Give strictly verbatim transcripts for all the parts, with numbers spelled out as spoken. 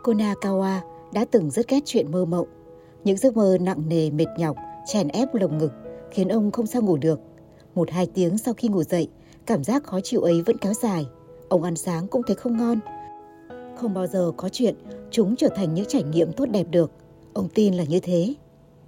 Konakawa đã từng rất ghét chuyện mơ mộng. Những giấc mơ nặng nề mệt nhọc, chèn ép lồng ngực, khiến ông không sao ngủ được. Một hai tiếng sau khi ngủ dậy, cảm giác khó chịu ấy vẫn kéo dài. Ông ăn sáng cũng thấy không ngon. Không bao giờ có chuyện chúng trở thành những trải nghiệm tốt đẹp được. Ông tin là như thế.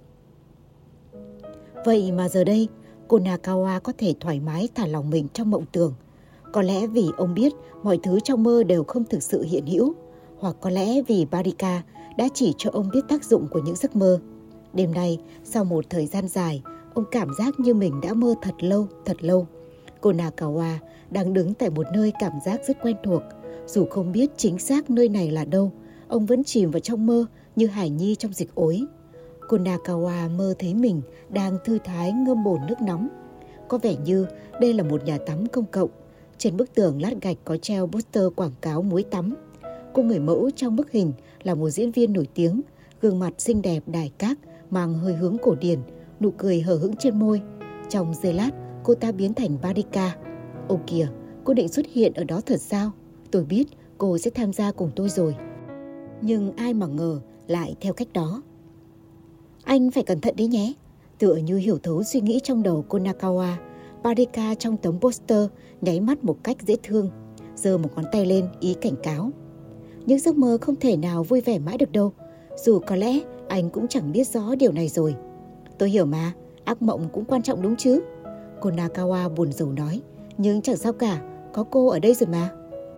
Vậy mà giờ đây, Konakawa có thể thoải mái thả lòng mình trong mộng tưởng. Có lẽ vì ông biết mọi thứ trong mơ đều không thực sự hiện hữu, hoặc có lẽ vì Barika đã chỉ cho ông biết tác dụng của những giấc mơ. Đêm nay, sau một thời gian dài, ông cảm giác như mình đã mơ thật lâu, thật lâu. Konakawa đang đứng tại một nơi cảm giác rất quen thuộc. Dù không biết chính xác nơi này là đâu, ông vẫn chìm vào trong mơ như hải nhi trong dịch ối. Konakawa mơ thấy mình đang thư thái ngâm bồn nước nóng. Có vẻ như đây là một nhà tắm công cộng. Trên bức tường lát gạch có treo poster quảng cáo muối tắm. Cô người mẫu trong bức hình là một diễn viên nổi tiếng, gương mặt xinh đẹp đài các, mang hơi hướng cổ điển, nụ cười hờ hững trên môi. Trong giây lát, cô ta biến thành Barika. Ô kìa, cô định xuất hiện ở đó thật sao? Tôi biết cô sẽ tham gia cùng tôi rồi. Nhưng ai mà ngờ lại theo cách đó. Anh phải cẩn thận đấy nhé. Tựa như hiểu thấu suy nghĩ trong đầu Konakawa, Barika trong tấm poster nháy mắt một cách dễ thương, giơ một ngón tay lên ý cảnh cáo. Những giấc mơ không thể nào vui vẻ mãi được đâu. Dù có lẽ anh cũng chẳng biết rõ điều này rồi. Tôi hiểu mà, ác mộng cũng quan trọng đúng chứ? Konakawa buồn rầu nói. Nhưng chẳng sao cả, có cô ở đây rồi mà.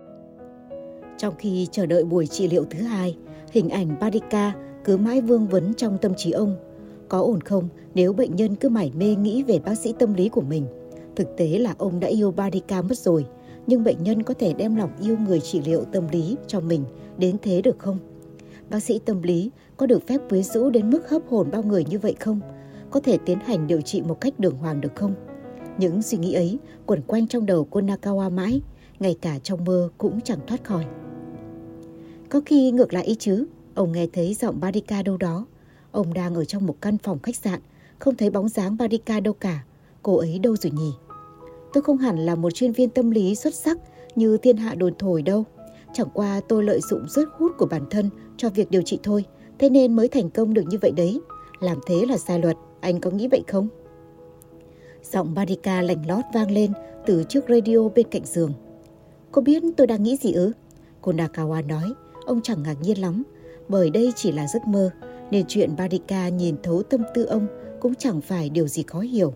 Trong khi chờ đợi buổi trị liệu thứ hai, hình ảnh Barika cứ mãi vương vấn trong tâm trí ông. Có ổn không nếu bệnh nhân cứ mải mê nghĩ về bác sĩ tâm lý của mình? Thực tế là ông đã yêu Barika mất rồi, nhưng bệnh nhân có thể đem lòng yêu người trị liệu tâm lý cho mình đến thế được không? Bác sĩ tâm lý có được phép quyến rũ đến mức hấp hồn bao người như vậy không? Có thể tiến hành điều trị một cách đường hoàng được không? Những suy nghĩ ấy quẩn quanh trong đầu Konakawa mãi, ngay cả trong mơ cũng chẳng thoát khỏi. Có khi ngược lại ý chứ, ông nghe thấy giọng Barika đâu đó. Ông đang ở trong một căn phòng khách sạn, không thấy bóng dáng Barika đâu cả. Cô ấy đâu rồi nhỉ? Tôi không hẳn là một chuyên viên tâm lý xuất sắc như thiên hạ đồn thổi đâu. Chẳng qua tôi lợi dụng sức hút của bản thân cho việc điều trị thôi, thế nên mới thành công được như vậy đấy. Làm thế là sai luật, anh có nghĩ vậy không? Giọng Barika lạnh lót vang lên từ chiếc radio bên cạnh giường. Cô biết tôi đang nghĩ gì ư? Konakawa nói. Ông chẳng ngạc nhiên lắm, bởi đây chỉ là giấc mơ, nên chuyện Barika nhìn thấu tâm tư ông cũng chẳng phải điều gì khó hiểu.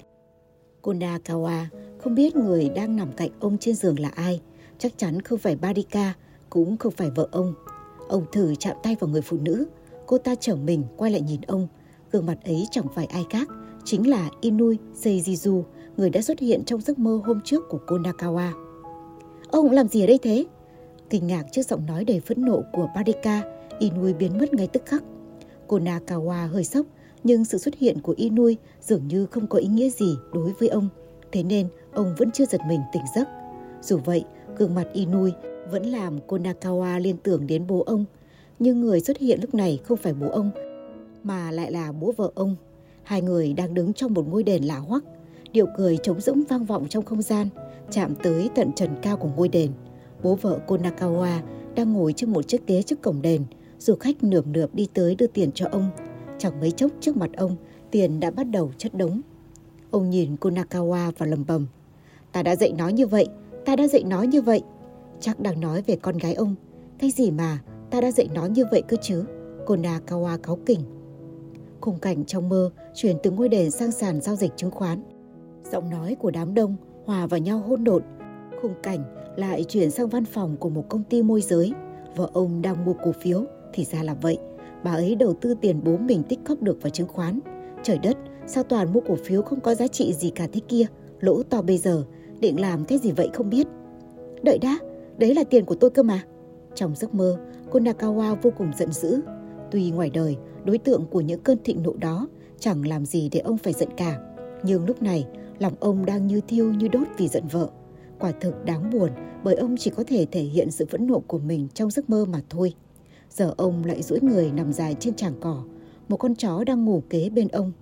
Konakawa không biết người đang nằm cạnh ông trên giường là ai. Chắc chắn không phải Barika, cũng không phải vợ ông. Ông thử chạm tay vào người phụ nữ. Cô ta trở mình quay lại nhìn ông. Gương mặt ấy chẳng phải ai khác, chính là Inui Seijizu, người đã xuất hiện trong giấc mơ hôm trước của Konakawa. Ông làm gì ở đây thế? Kinh ngạc trước giọng nói đầy phẫn nộ của Barika, Inui biến mất ngay tức khắc. Konakawa hơi sốc, nhưng sự xuất hiện của Inui dường như không có ý nghĩa gì đối với ông, thế nên ông vẫn chưa giật mình tỉnh giấc. Dù vậy, gương mặt Inui vẫn làm Konakawa liên tưởng đến bố ông, nhưng người xuất hiện lúc này không phải bố ông, mà lại là bố vợ ông. Hai người đang đứng trong một ngôi đền lạ hoắc, điệu cười trống rỗng vang vọng trong không gian, chạm tới tận trần cao của ngôi đền. Bố vợ Konakawa đang ngồi trên một chiếc ghế trước cổng đền. Du khách nườm nượp đi tới đưa tiền cho ông. Chẳng mấy chốc trước mặt ông, tiền đã bắt đầu chất đống. Ông nhìn Konakawa và lầm bầm. Ta đã dạy nó như vậy, ta đã dạy nó như vậy. Chắc đang nói về con gái ông. Cái gì mà ta đã dạy nó như vậy cơ chứ? Konakawa cáu kỉnh. Khung cảnh trong mơ chuyển từ ngôi đền sang sàn giao dịch chứng khoán. Giọng nói của đám đông hòa vào nhau hỗn độn. Khung cảnh lại chuyển sang văn phòng của một công ty môi giới. Vợ ông đang mua cổ phiếu. Thì ra là vậy, bà ấy đầu tư tiền bố mình tích cóp được vào chứng khoán. Trời đất, sao toàn mua cổ phiếu không có giá trị gì cả thế kia? Lỗ to bây giờ, định làm cái gì vậy không biết. Đợi đã, đấy là tiền của tôi cơ mà. Trong giấc mơ, Konakawa vô cùng giận dữ. Tuy ngoài đời, đối tượng của những cơn thịnh nộ đó chẳng làm gì để ông phải giận cả, nhưng lúc này, lòng ông đang như thiêu như đốt vì giận vợ. Quả thực đáng buồn, bởi ông chỉ có thể thể hiện sự phẫn nộ của mình trong giấc mơ mà thôi. Giờ ông lại duỗi người nằm dài trên tràng cỏ. Một con chó đang ngủ kế bên ông.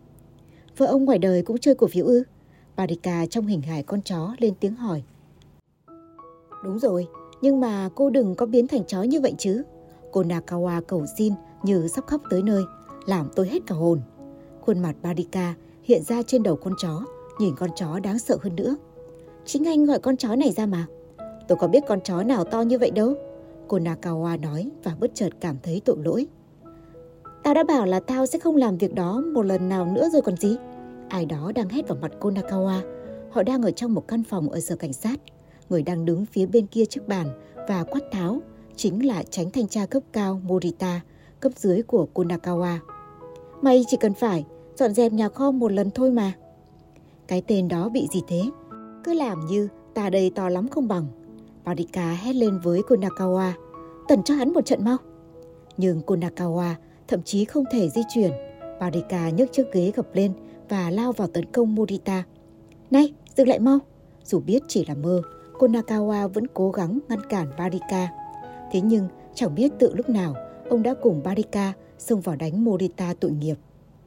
Vợ ông ngoài đời cũng chơi cổ phiếu ư? Barika trong hình hài con chó lên tiếng hỏi. Đúng rồi, nhưng mà cô đừng có biến thành chó như vậy chứ. Cô Nakawa cầu xin như sắp khóc tới nơi, làm tôi hết cả hồn. Khuôn mặt Barika hiện ra trên đầu con chó, nhìn con chó đáng sợ hơn nữa. Chính anh gọi con chó này ra mà. Tôi có biết con chó nào to như vậy đâu. Cô Nakawa nói và bất chợt cảm thấy tội lỗi. Tao đã bảo là tao sẽ không làm việc đó một lần nào nữa rồi còn gì. Ai đó đang hét vào mặt cô Nakawa. Họ đang ở trong một căn phòng ở sở cảnh sát. Người đang đứng phía bên kia chiếc bàn và quát tháo chính là chánh thanh tra cấp cao Morita, cấp dưới của cô Nakawa. Mày chỉ cần phải dọn dẹp nhà kho một lần thôi mà. Cái tên đó bị gì thế? Cứ làm như ta đây to lắm không bằng. Barika hét lên với cô Nakawa. Tẩn cho hắn một trận mau. Nhưng cô Nakawa thậm chí không thể di chuyển. Barika nhấc chiếc ghế gập lên và lao vào tấn công Morita. Này, dừng lại mau. Dù biết chỉ là mơ, cô Nakawa vẫn cố gắng ngăn cản Barika. Thế nhưng chẳng biết tự lúc nào ông đã cùng Barika xông vào đánh Morita tội nghiệp.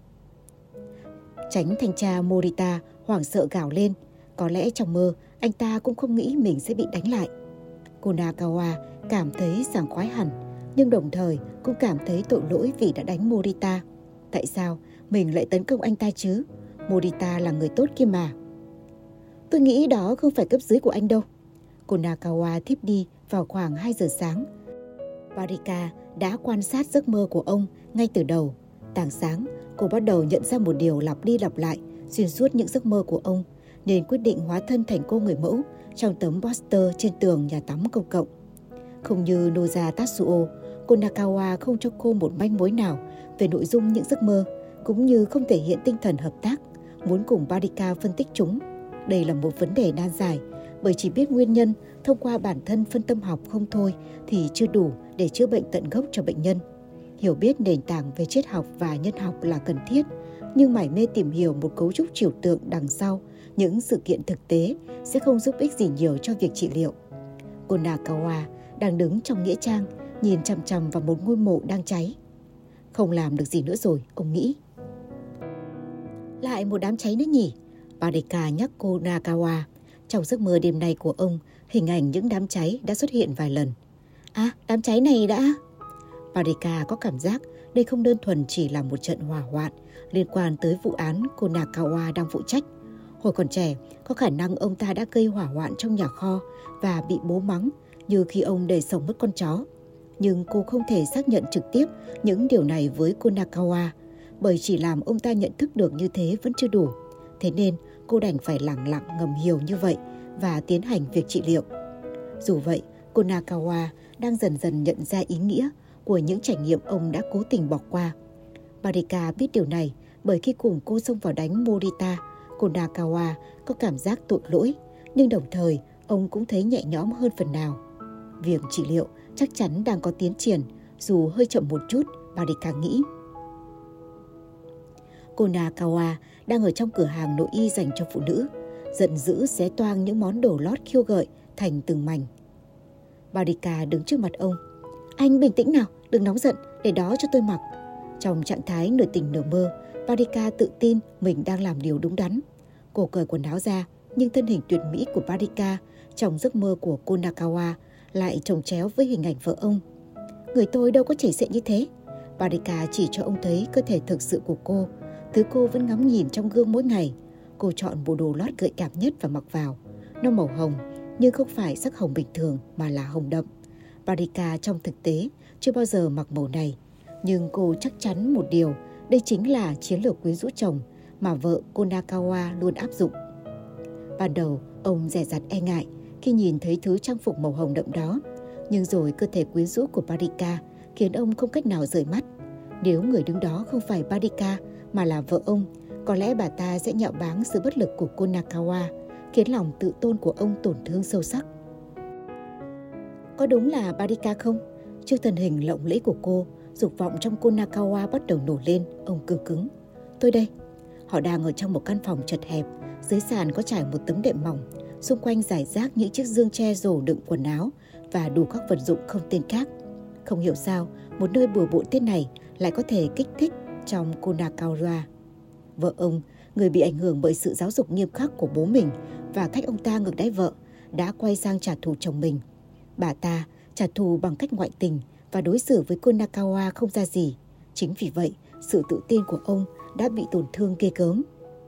Chánh thanh tra Morita hoảng sợ gào lên. Có lẽ trong mơ anh ta cũng không nghĩ mình sẽ bị đánh lại. Cô Nakawa cảm thấy sảng khoái hẳn, nhưng đồng thời cũng cảm thấy tội lỗi vì đã đánh Morita. Tại sao mình lại tấn công anh ta chứ? Morita là người tốt kia mà. Tôi nghĩ đó không phải cấp dưới của anh đâu. Cô Nakawa thiếp đi vào khoảng hai giờ sáng. Barika đã quan sát giấc mơ của ông ngay từ đầu. Tảng sáng, cô bắt đầu nhận ra một điều lặp đi lặp lại xuyên suốt những giấc mơ của ông, nên quyết định hóa thân thành cô người mẫu trong tấm poster trên tường nhà tắm công cộng. Không như Noza Tatsuo, cô Nakawa không cho cô một manh mối nào về nội dung những giấc mơ, cũng như không thể hiện tinh thần hợp tác, muốn cùng Barika phân tích chúng. Đây là một vấn đề nan giải, bởi chỉ biết nguyên nhân thông qua bản thân phân tâm học không thôi thì chưa đủ để chữa bệnh tận gốc cho bệnh nhân. Hiểu biết nền tảng về triết học và nhân học là cần thiết, nhưng mải mê tìm hiểu một cấu trúc trừu tượng đằng sau những sự kiện thực tế sẽ không giúp ích gì nhiều cho việc trị liệu. Cô Nakawa đang đứng trong nghĩa trang, nhìn chằm chằm vào một ngôi mộ đang cháy. Không làm được gì nữa rồi, ông nghĩ. Lại một đám cháy nữa nhỉ? Barika nhắc cô Nakawa. Trong giấc mơ đêm nay của ông, hình ảnh những đám cháy đã xuất hiện vài lần. À, đám cháy này đã... Barika có cảm giác đây không đơn thuần chỉ là một trận hỏa hoạn liên quan tới vụ án cô Nakawa đang phụ trách. Hồi còn trẻ, có khả năng ông ta đã gây hỏa hoạn trong nhà kho và bị bố mắng như khi ông để sống mất con chó. Nhưng cô không thể xác nhận trực tiếp những điều này với cô Nakawa, bởi chỉ làm ông ta nhận thức được như thế vẫn chưa đủ. Thế nên cô đành phải lẳng lặng ngầm hiểu như vậy và tiến hành việc trị liệu. Dù vậy, cô Nakawa đang dần dần nhận ra ý nghĩa của những trải nghiệm ông đã cố tình bỏ qua. Barika biết điều này bởi khi cùng cô xông vào đánh Morita, cô Nakawa có cảm giác tội lỗi, nhưng đồng thời ông cũng thấy nhẹ nhõm hơn phần nào. Việc trị liệu chắc chắn đang có tiến triển, dù hơi chậm một chút, Barika nghĩ. Cô Nakawa đang ở trong cửa hàng nội y dành cho phụ nữ, giận dữ xé toang những món đồ lót khiêu gợi thành từng mảnh. Barika đứng trước mặt ông. Anh bình tĩnh nào, đừng nóng giận, để đó cho tôi mặc. Trong trạng thái nửa tỉnh nửa mơ, Barika tự tin mình đang làm điều đúng đắn. Cô cởi quần áo ra, nhưng thân hình tuyệt mỹ của Barika trong giấc mơ của cô Nakawa lại chồng chéo với hình ảnh vợ ông. Người tôi đâu có chảy xệ như thế. Barika chỉ cho ông thấy cơ thể thực sự của cô, thứ cô vẫn ngắm nhìn trong gương mỗi ngày. Cô chọn bộ đồ lót gợi cảm nhất và mặc vào. Nó màu hồng, nhưng không phải sắc hồng bình thường mà là hồng đậm. Barika trong thực tế chưa bao giờ mặc màu này, nhưng cô chắc chắn một điều, đây chính là chiến lược quyến rũ chồng mà vợ cô Nakawa luôn áp dụng. Ban đầu, ông dè dặt e ngại khi nhìn thấy thứ trang phục màu hồng đậm đó, nhưng rồi cơ thể quyến rũ của Barika khiến ông không cách nào rời mắt. Nếu người đứng đó không phải Barika mà là vợ ông, có lẽ bà ta sẽ nhạo báng sự bất lực của cô Nakawa, khiến lòng tự tôn của ông tổn thương sâu sắc. Có đúng là Barika không? Trước thân hình lộng lẫy của cô, dục vọng trong cô Nakawa bắt đầu nổi lên, ông cương cứng. Tôi đây. Họ đang ở trong một căn phòng chật hẹp, dưới sàn có trải một tấm đệm mỏng, xung quanh rải rác những chiếc dương tre rổ đựng quần áo và đủ các vật dụng không tên khác. Không hiểu sao, một nơi bừa bộn thế này lại có thể kích thích trong cô Nakawa. Vợ ông, người bị ảnh hưởng bởi sự giáo dục nghiêm khắc của bố mình và cách ông ta ngược đãi vợ, đã quay sang trả thù chồng mình. Bà ta trả thù bằng cách ngoại tình và đối xử với cô Nakawa không ra gì. Chính vì vậy, sự tự tin của ông đã bị tổn thương ghê gớm.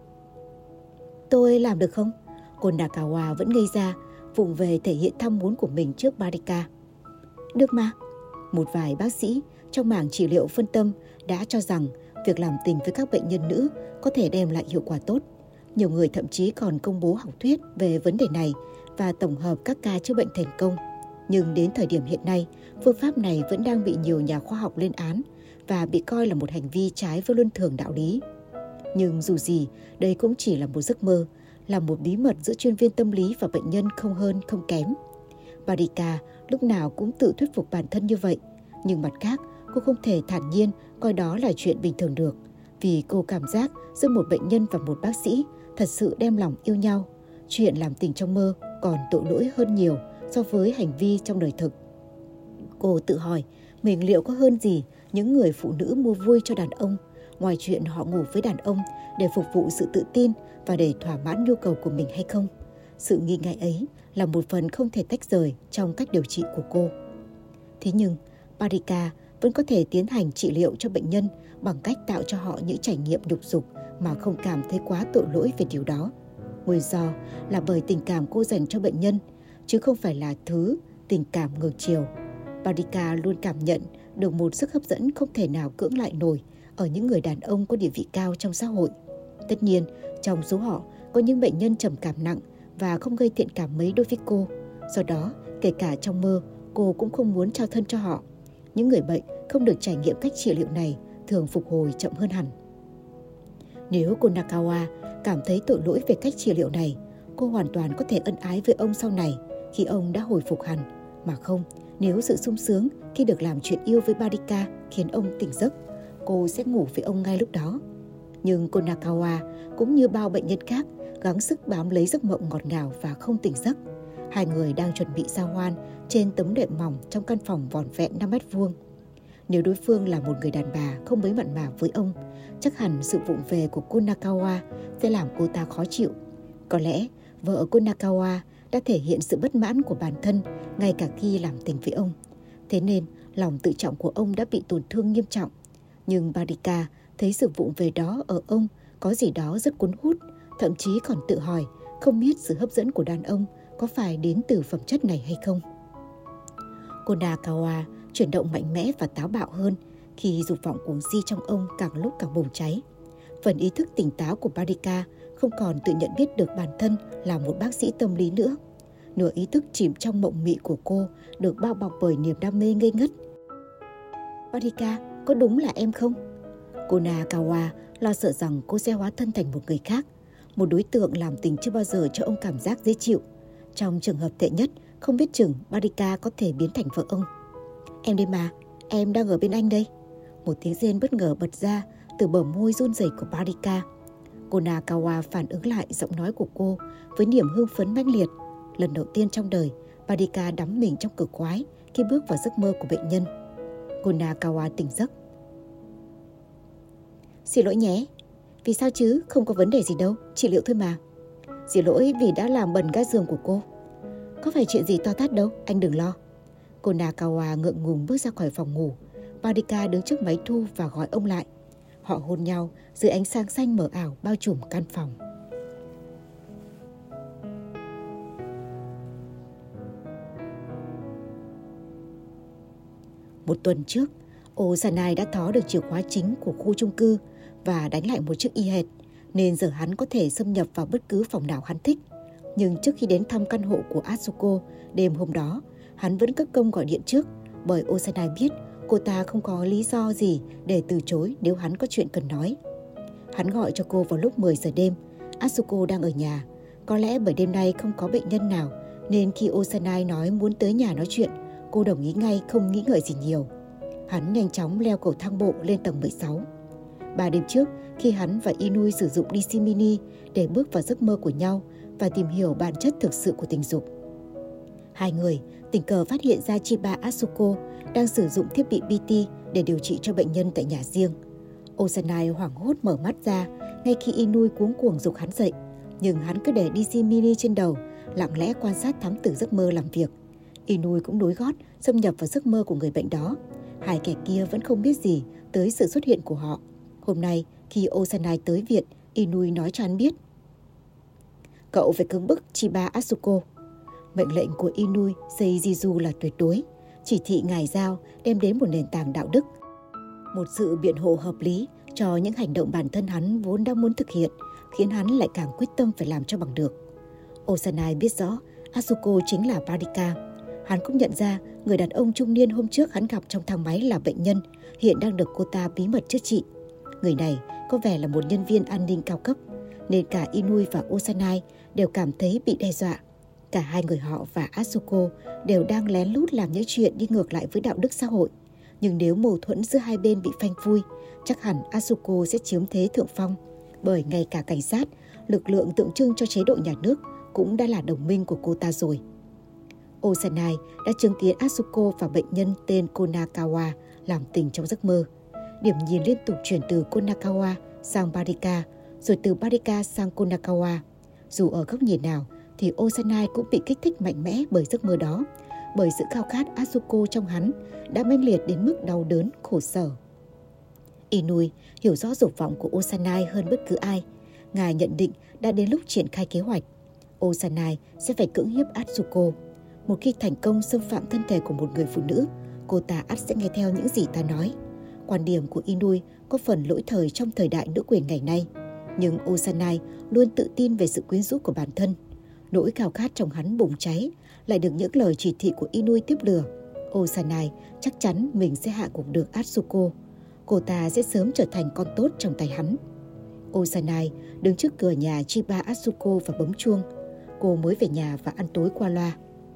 Tôi làm được không? Cô Nakawa vẫn ngây ra, vụng về thể hiện tham muốn của mình trước Barika. Được mà. Một vài bác sĩ trong mảng trị liệu phân tâm đã cho rằng việc làm tình với các bệnh nhân nữ có thể đem lại hiệu quả tốt. Nhiều người thậm chí còn công bố học thuyết về vấn đề này và tổng hợp các ca chữa bệnh thành công. Nhưng đến thời điểm hiện nay, phương pháp này vẫn đang bị nhiều nhà khoa học lên án và bị coi là một hành vi trái với luân thường đạo lý. Nhưng dù gì, đây cũng chỉ là một giấc mơ, là một bí mật giữa chuyên viên tâm lý và bệnh nhân không hơn không kém. Barika lúc nào cũng tự thuyết phục bản thân như vậy, nhưng mặt khác, cô không thể thản nhiên coi đó là chuyện bình thường được, vì cô cảm giác giữa một bệnh nhân và một bác sĩ thật sự đem lòng yêu nhau. Chuyện làm tình trong mơ còn tội lỗi hơn nhiều so với hành vi trong đời thực. Cô tự hỏi mình liệu có hơn gì những người phụ nữ mua vui cho đàn ông, ngoài chuyện họ ngủ với đàn ông để phục vụ sự tự tin và để thỏa mãn nhu cầu của mình hay không. Sự nghi ngại ấy là một phần không thể tách rời trong cách điều trị của cô. Thế nhưng, Barika vẫn có thể tiến hành trị liệu cho bệnh nhân bằng cách tạo cho họ những trải nghiệm nhục dục mà không cảm thấy quá tội lỗi về điều đó. Nguyên do là bởi tình cảm cô dành cho bệnh nhân, chứ không phải là thứ tình cảm ngược chiều. Barika luôn cảm nhận được một sức hấp dẫn không thể nào cưỡng lại nổi ở những người đàn ông có địa vị cao trong xã hội. Tất nhiên, trong số họ có những bệnh nhân trầm cảm nặng và không gây thiện cảm mấy đối với cô. Do đó, kể cả trong mơ, cô cũng không muốn trao thân cho họ. Những người bệnh không được trải nghiệm cách trị liệu này thường phục hồi chậm hơn hẳn. Nếu cô Nakawa cảm thấy tội lỗi về cách trị liệu này, cô hoàn toàn có thể ân ái với ông sau này khi ông đã hồi phục hẳn. Mà không, nếu sự sung sướng khi được làm chuyện yêu với Barika khiến ông tỉnh giấc, cô sẽ ngủ với ông ngay lúc đó. Nhưng cô Nakawa cũng như bao bệnh nhân khác gắng sức bám lấy giấc mộng ngọt ngào và không tỉnh giấc. Hai người đang chuẩn bị giao hoan trên tấm đệm mỏng trong căn phòng vỏn vẹn năm mét vuông. Nếu đối phương là một người đàn bà không mấy mặn mà với ông, chắc hẳn sự vụng về của cô Nakawa sẽ làm cô ta khó chịu. Có lẽ vợ cô Nakawa đã thể hiện sự bất mãn của bản thân ngay cả khi làm tình với ông. Thế nên lòng tự trọng của ông đã bị tổn thương nghiêm trọng. Nhưng Barika thấy sự vụng về đó ở ông có gì đó rất cuốn hút, thậm chí còn tự hỏi không biết sự hấp dẫn của đàn ông có phải đến từ phẩm chất này hay không. Cô Nakawa chuyển động mạnh mẽ và táo bạo hơn khi dục vọng cuồng si trong ông càng lúc càng bùng cháy. Phần ý thức tỉnh táo của Barika không còn tự nhận biết được bản thân là một bác sĩ tâm lý nữa. Nửa ý thức chìm trong mộng mị của cô được bao bọc bởi niềm đam mê ngây ngất. Barika, có đúng là em không? Cô Nakawa lo sợ rằng cô sẽ hóa thân thành một người khác, một đối tượng làm tình chưa bao giờ cho ông cảm giác dễ chịu. Trong trường hợp tệ nhất, không biết chừng Barika có thể biến thành vợ ông. Em đây mà, em đang ở bên anh đây. Một tiếng rên bất ngờ bật ra từ bờ môi run rẩy của Barika. Cô Nakawa phản ứng lại giọng nói của cô với niềm hưng phấn mãnh liệt. Lần đầu tiên trong đời, Barika đắm mình trong cực khoái khi bước vào giấc mơ của bệnh nhân. Cô Nakawa tỉnh giấc. Xin lỗi nhé. Vì sao chứ, không có vấn đề gì đâu, trị liệu thôi mà. Xin lỗi vì đã làm bẩn ga giường của cô. Có phải chuyện gì to tát đâu, anh đừng lo. Cô Nakawa ngượng ngùng bước ra khỏi phòng ngủ. Barika đứng trước máy thu và gọi ông lại. Họ hôn nhau dưới ánh sáng xanh mờ ảo bao trùm căn phòng. Một tuần trước, Ozanai đã thó được chìa khóa chính của khu chung cư và đánh lại một chiếc y hệt, nên giờ hắn có thể xâm nhập vào bất cứ phòng nào hắn thích. Nhưng trước khi đến thăm căn hộ của Atsuko đêm hôm đó, hắn vẫn cất công gọi điện trước, bởi Ozanai biết cô ta không có lý do gì để từ chối nếu hắn có chuyện cần nói. Hắn gọi cho cô vào lúc mười giờ đêm. Atsuko đang ở nhà. Có lẽ bởi đêm nay không có bệnh nhân nào, nên khi Ozanai nói muốn tới nhà nói chuyện, cô đồng ý ngay, không nghĩ ngợi gì nhiều. Hắn nhanh chóng leo cầu thang bộ lên tầng mười sáu. Ba đêm trước, khi hắn và Inui sử dụng đê xê mini để bước vào giấc mơ của nhau và tìm hiểu bản chất thực sự của tình dục, hai người tình cờ phát hiện ra Chiba Atsuko đang sử dụng thiết bị pê tê để điều trị cho bệnh nhân tại nhà riêng. Ozanai hoảng hốt mở mắt ra ngay khi Inui cuống cuồng giục hắn dậy, nhưng hắn cứ để đê xê mini trên đầu, lặng lẽ quan sát thám tử giấc mơ làm việc. Inui cũng nối gót xâm nhập vào giấc mơ của người bệnh đó, Hai kẻ kia vẫn không biết gì tới sự xuất hiện của họ. Hôm nay khi Osanai tới viện, Inui nói cho hắn biết: cậu phải cưỡng bức Chiba Asuko. Mệnh lệnh của Inui Seijiju là tuyệt đối. Chỉ thị ngài giao đem đến một nền tảng đạo đức, một sự biện hộ hợp lý cho những hành động bản thân hắn vốn đang muốn thực hiện, khiến hắn lại càng quyết tâm phải làm cho bằng được. Osanai biết rõ Asuko chính là Barika. Hắn cũng nhận ra người đàn ông trung niên hôm trước hắn gặp trong thang máy là bệnh nhân, hiện đang được cô ta bí mật chữa trị. Người này có vẻ là một nhân viên an ninh cao cấp, nên cả Inui và Osanai đều cảm thấy bị đe dọa. Cả hai người họ và Asuko đều đang lén lút làm những chuyện đi ngược lại với đạo đức xã hội. Nhưng nếu mâu thuẫn giữa hai bên bị phanh phui, chắc hẳn Asuko sẽ chiếm thế thượng phong. Bởi ngay cả cảnh sát, lực lượng tượng trưng cho chế độ nhà nước, cũng đã là đồng minh của cô ta rồi. Osanai đã chứng kiến Asuko và bệnh nhân tên Konakawa làm tình trong giấc mơ. Điểm nhìn liên tục chuyển từ Konakawa sang Barika, rồi từ Barika sang Konakawa. Dù ở góc nhìn nào thì Osanai cũng bị kích thích mạnh mẽ bởi giấc mơ đó, bởi sự khao khát Asuko trong hắn đã mãnh liệt đến mức đau đớn, khổ sở. Inui hiểu rõ dục vọng của Osanai hơn bất cứ ai. Ngài nhận định đã đến lúc triển khai kế hoạch. Osanai sẽ phải cưỡng hiếp Asuko. Một khi thành công xâm phạm thân thể của một người phụ nữ, cô ta ắt sẽ nghe theo những gì ta nói. Quan điểm của Inui có phần lỗi thời trong thời đại nữ quyền ngày nay. Nhưng Osanai luôn tự tin về sự quyến rũ của bản thân. Nỗi khao khát trong hắn bùng cháy, lại được những lời chỉ thị của Inui tiếp lửa. Osanai chắc chắn mình sẽ hạ gục được Asuko. Cô ta sẽ sớm trở thành con tốt trong tay hắn. Osanai đứng trước cửa nhà Chiba Asuko và bấm chuông. Cô mới về nhà và ăn tối qua loa.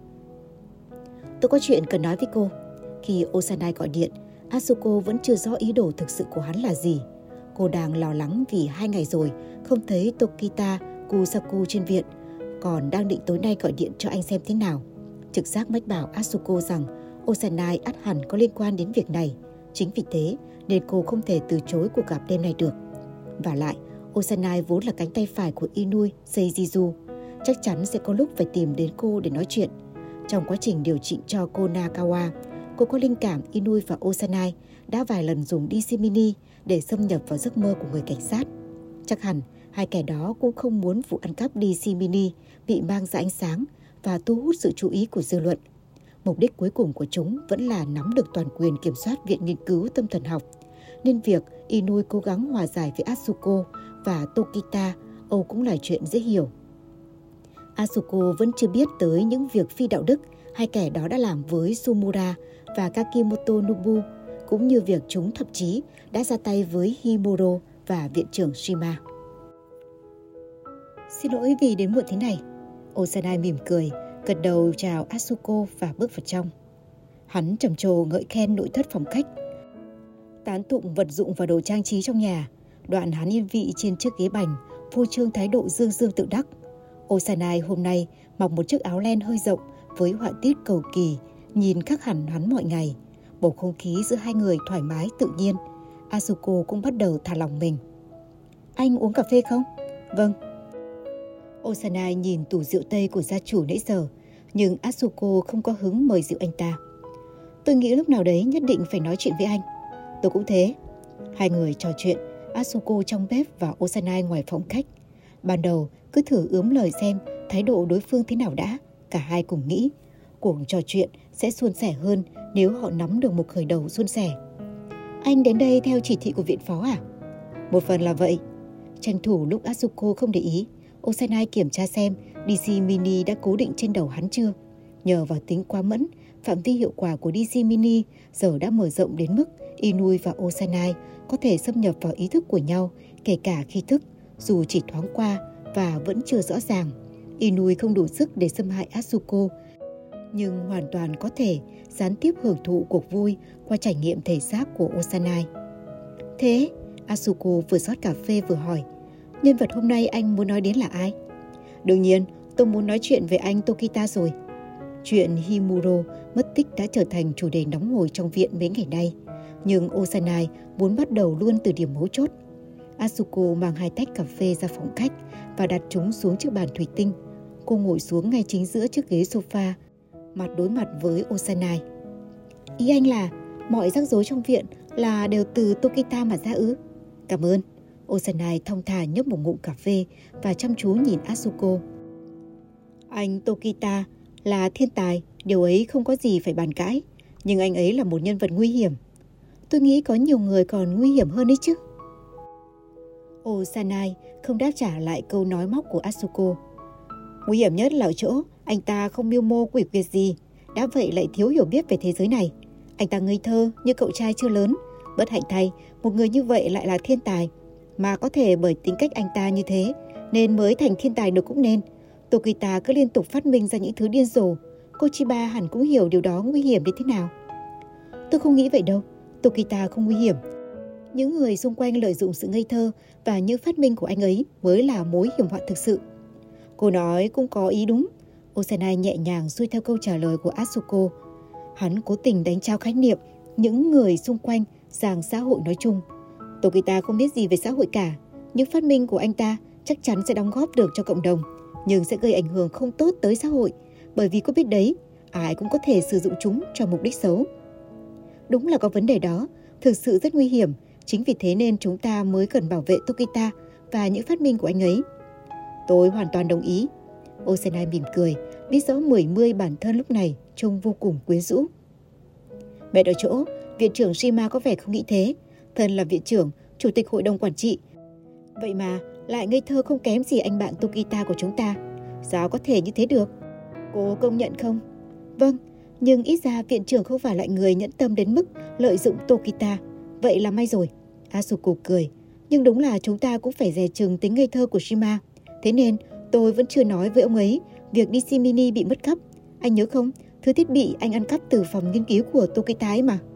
Tôi có chuyện cần nói với cô. Khi Osanai gọi điện, Asuko vẫn chưa rõ ý đồ thực sự của hắn là gì. Cô đang lo lắng vì hai ngày rồi không thấy Tokita Kusaku trên viện, còn đang định tối nay gọi điện cho anh xem thế nào. Trực giác mách bảo Asuko rằng Osanai ắt hẳn có liên quan đến việc này. Chính vì thế nên cô không thể từ chối cuộc gặp đêm nay được. Và lại, Osanai vốn là cánh tay phải của Inui Seijiju, chắc chắn sẽ có lúc phải tìm đến cô để nói chuyện. Trong quá trình điều trị cho Konakawa, cô có linh cảm Inui và Osanai đã vài lần dùng đê xê mini để xâm nhập vào giấc mơ của người cảnh sát. Chắc hẳn hai kẻ đó cũng không muốn vụ ăn cắp đê xê mini bị mang ra ánh sáng và thu hút sự chú ý của dư luận. Mục đích cuối cùng của chúng vẫn là nắm được toàn quyền kiểm soát Viện Nghiên cứu Tâm thần học. Nên việc Inui cố gắng hòa giải với Asuko và Tokita Âu cũng là chuyện dễ hiểu. Asuko vẫn chưa biết tới những việc phi đạo đức hai kẻ đó đã làm với Sumura và Kakimoto Nobu, cũng như việc chúng thậm chí đã ra tay với Himuro và viện trưởng Shima. Xin lỗi vì đến muộn thế này. Osanai mỉm cười, gật đầu chào Asuko và bước vào trong. Hắn trầm trồ ngợi khen nội thất phòng khách, tán tụng vật dụng và đồ trang trí trong nhà. Đoạn hắn yên vị trên chiếc ghế bành, phô trương thái độ dương dương tự đắc. Osanai hôm nay mặc một chiếc áo len hơi rộng với họa tiết cầu kỳ, nhìn khác hẳn hắn mọi ngày. Bầu không khí giữa hai người thoải mái tự nhiên. Asuko cũng bắt đầu thả lỏng mình. Anh uống cà phê không? Vâng. Osanai nhìn tủ rượu Tây của gia chủ nãy giờ, nhưng Asuko không có hứng mời rượu anh ta. Tôi nghĩ lúc nào đấy nhất định phải nói chuyện với anh. Tôi cũng thế. Hai người trò chuyện, Asuko trong bếp và Osanai ngoài phòng khách. Ban đầu cứ thử ướm lời xem thái độ đối phương thế nào đã. Cả hai cùng nghĩ cuộc trò chuyện sẽ suôn sẻ hơn nếu họ nắm được một khởi đầu suôn sẻ. Anh đến đây theo chỉ thị của viện phó à? Một phần là vậy. Tranh thủ lúc Asuko không để ý, Osanai kiểm tra xem đê xê mini đã cố định trên đầu hắn chưa. Nhờ vào tính quá mẫn, phạm vi hiệu quả của đê xê mini giờ đã mở rộng đến mức Inui và Osanai có thể xâm nhập vào ý thức của nhau, kể cả khi thức, dù chỉ thoáng qua và vẫn chưa rõ ràng. Inui không đủ sức để xâm hại Asuko, nhưng hoàn toàn có thể gián tiếp hưởng thụ cuộc vui qua trải nghiệm thể xác của Osanai. Thế, Asuko vừa rót cà phê vừa hỏi, nhân vật hôm nay anh muốn nói đến là ai? Đương nhiên, tôi muốn nói chuyện về anh Tokita rồi. Chuyện Himuro mất tích đã trở thành chủ đề nóng hổi trong viện mấy ngày nay, nhưng Osanai muốn bắt đầu luôn từ điểm mấu chốt. Asuko mang hai tách cà phê ra phòng khách và đặt chúng xuống chiếc bàn thủy tinh. Cô ngồi xuống ngay chính giữa chiếc ghế sofa, mặt đối mặt với Osanai. Ý anh là Mọi rắc rối trong viện là đều từ Tokita mà ra ư? Cảm ơn. Osanai thong thả nhấp một ngụm cà phê và chăm chú nhìn Asuko. Anh Tokita là thiên tài, điều ấy không có gì phải bàn cãi. Nhưng anh ấy là một nhân vật nguy hiểm. Tôi nghĩ có nhiều người còn nguy hiểm hơn ấy chứ. Osanai không đáp trả lại câu nói móc của Asuko. Nguy hiểm nhất là ở chỗ anh ta không mưu mô quỷ quyệt gì, đã vậy lại thiếu hiểu biết về thế giới này. Anh ta ngây thơ như cậu trai chưa lớn. Bất hạnh thay, một người như vậy lại là thiên tài. Mà có thể bởi tính cách anh ta như thế nên mới thành thiên tài được cũng nên. Tokita cứ liên tục phát minh ra những thứ điên rồ. Cô Chiba hẳn cũng hiểu điều đó nguy hiểm đến thế nào. Tôi không nghĩ vậy đâu. Tokita không nguy hiểm. Những người xung quanh lợi dụng sự ngây thơ và những phát minh của anh ấy mới là mối hiểm họa thực sự. Cô nói cũng có ý đúng. Osanai nhẹ nhàng xuôi theo câu trả lời của Asuko. Hắn cố tình đánh trao khái niệm những người xung quanh sang xã hội nói chung. Tokita không biết gì về xã hội cả. Những phát minh của anh ta chắc chắn sẽ đóng góp được cho cộng đồng, nhưng sẽ gây ảnh hưởng không tốt tới xã hội. Bởi vì cô biết đấy, ai cũng có thể sử dụng chúng cho mục đích xấu. Đúng là có vấn đề đó, thực sự rất nguy hiểm. Chính vì thế nên chúng ta mới cần bảo vệ Tokita và những phát minh của anh ấy. Tôi hoàn toàn đồng ý. Osanai mỉm cười, biết rõ mười mươi bản thân lúc này trông vô cùng quyến rũ. Mệt ở chỗ, viện trưởng Shima có vẻ không nghĩ thế. Thân là viện trưởng, chủ tịch hội đồng quản trị. Vậy mà lại ngây thơ không kém gì anh bạn Tokita của chúng ta. Sao có thể như thế được? Cô công nhận không? Vâng, nhưng ít ra viện trưởng không phải loại người nhẫn tâm đến mức lợi dụng Tokita. Vậy là may rồi. Asuko cười. Nhưng đúng là chúng ta cũng phải dè chừng tính ngây thơ của Shima. Thế nên tôi vẫn chưa nói với ông ấy việc đê xê Mini bị mất cắp. Anh nhớ không? Thứ thiết bị anh ăn cắp từ phòng nghiên cứu của Tokita ấy mà.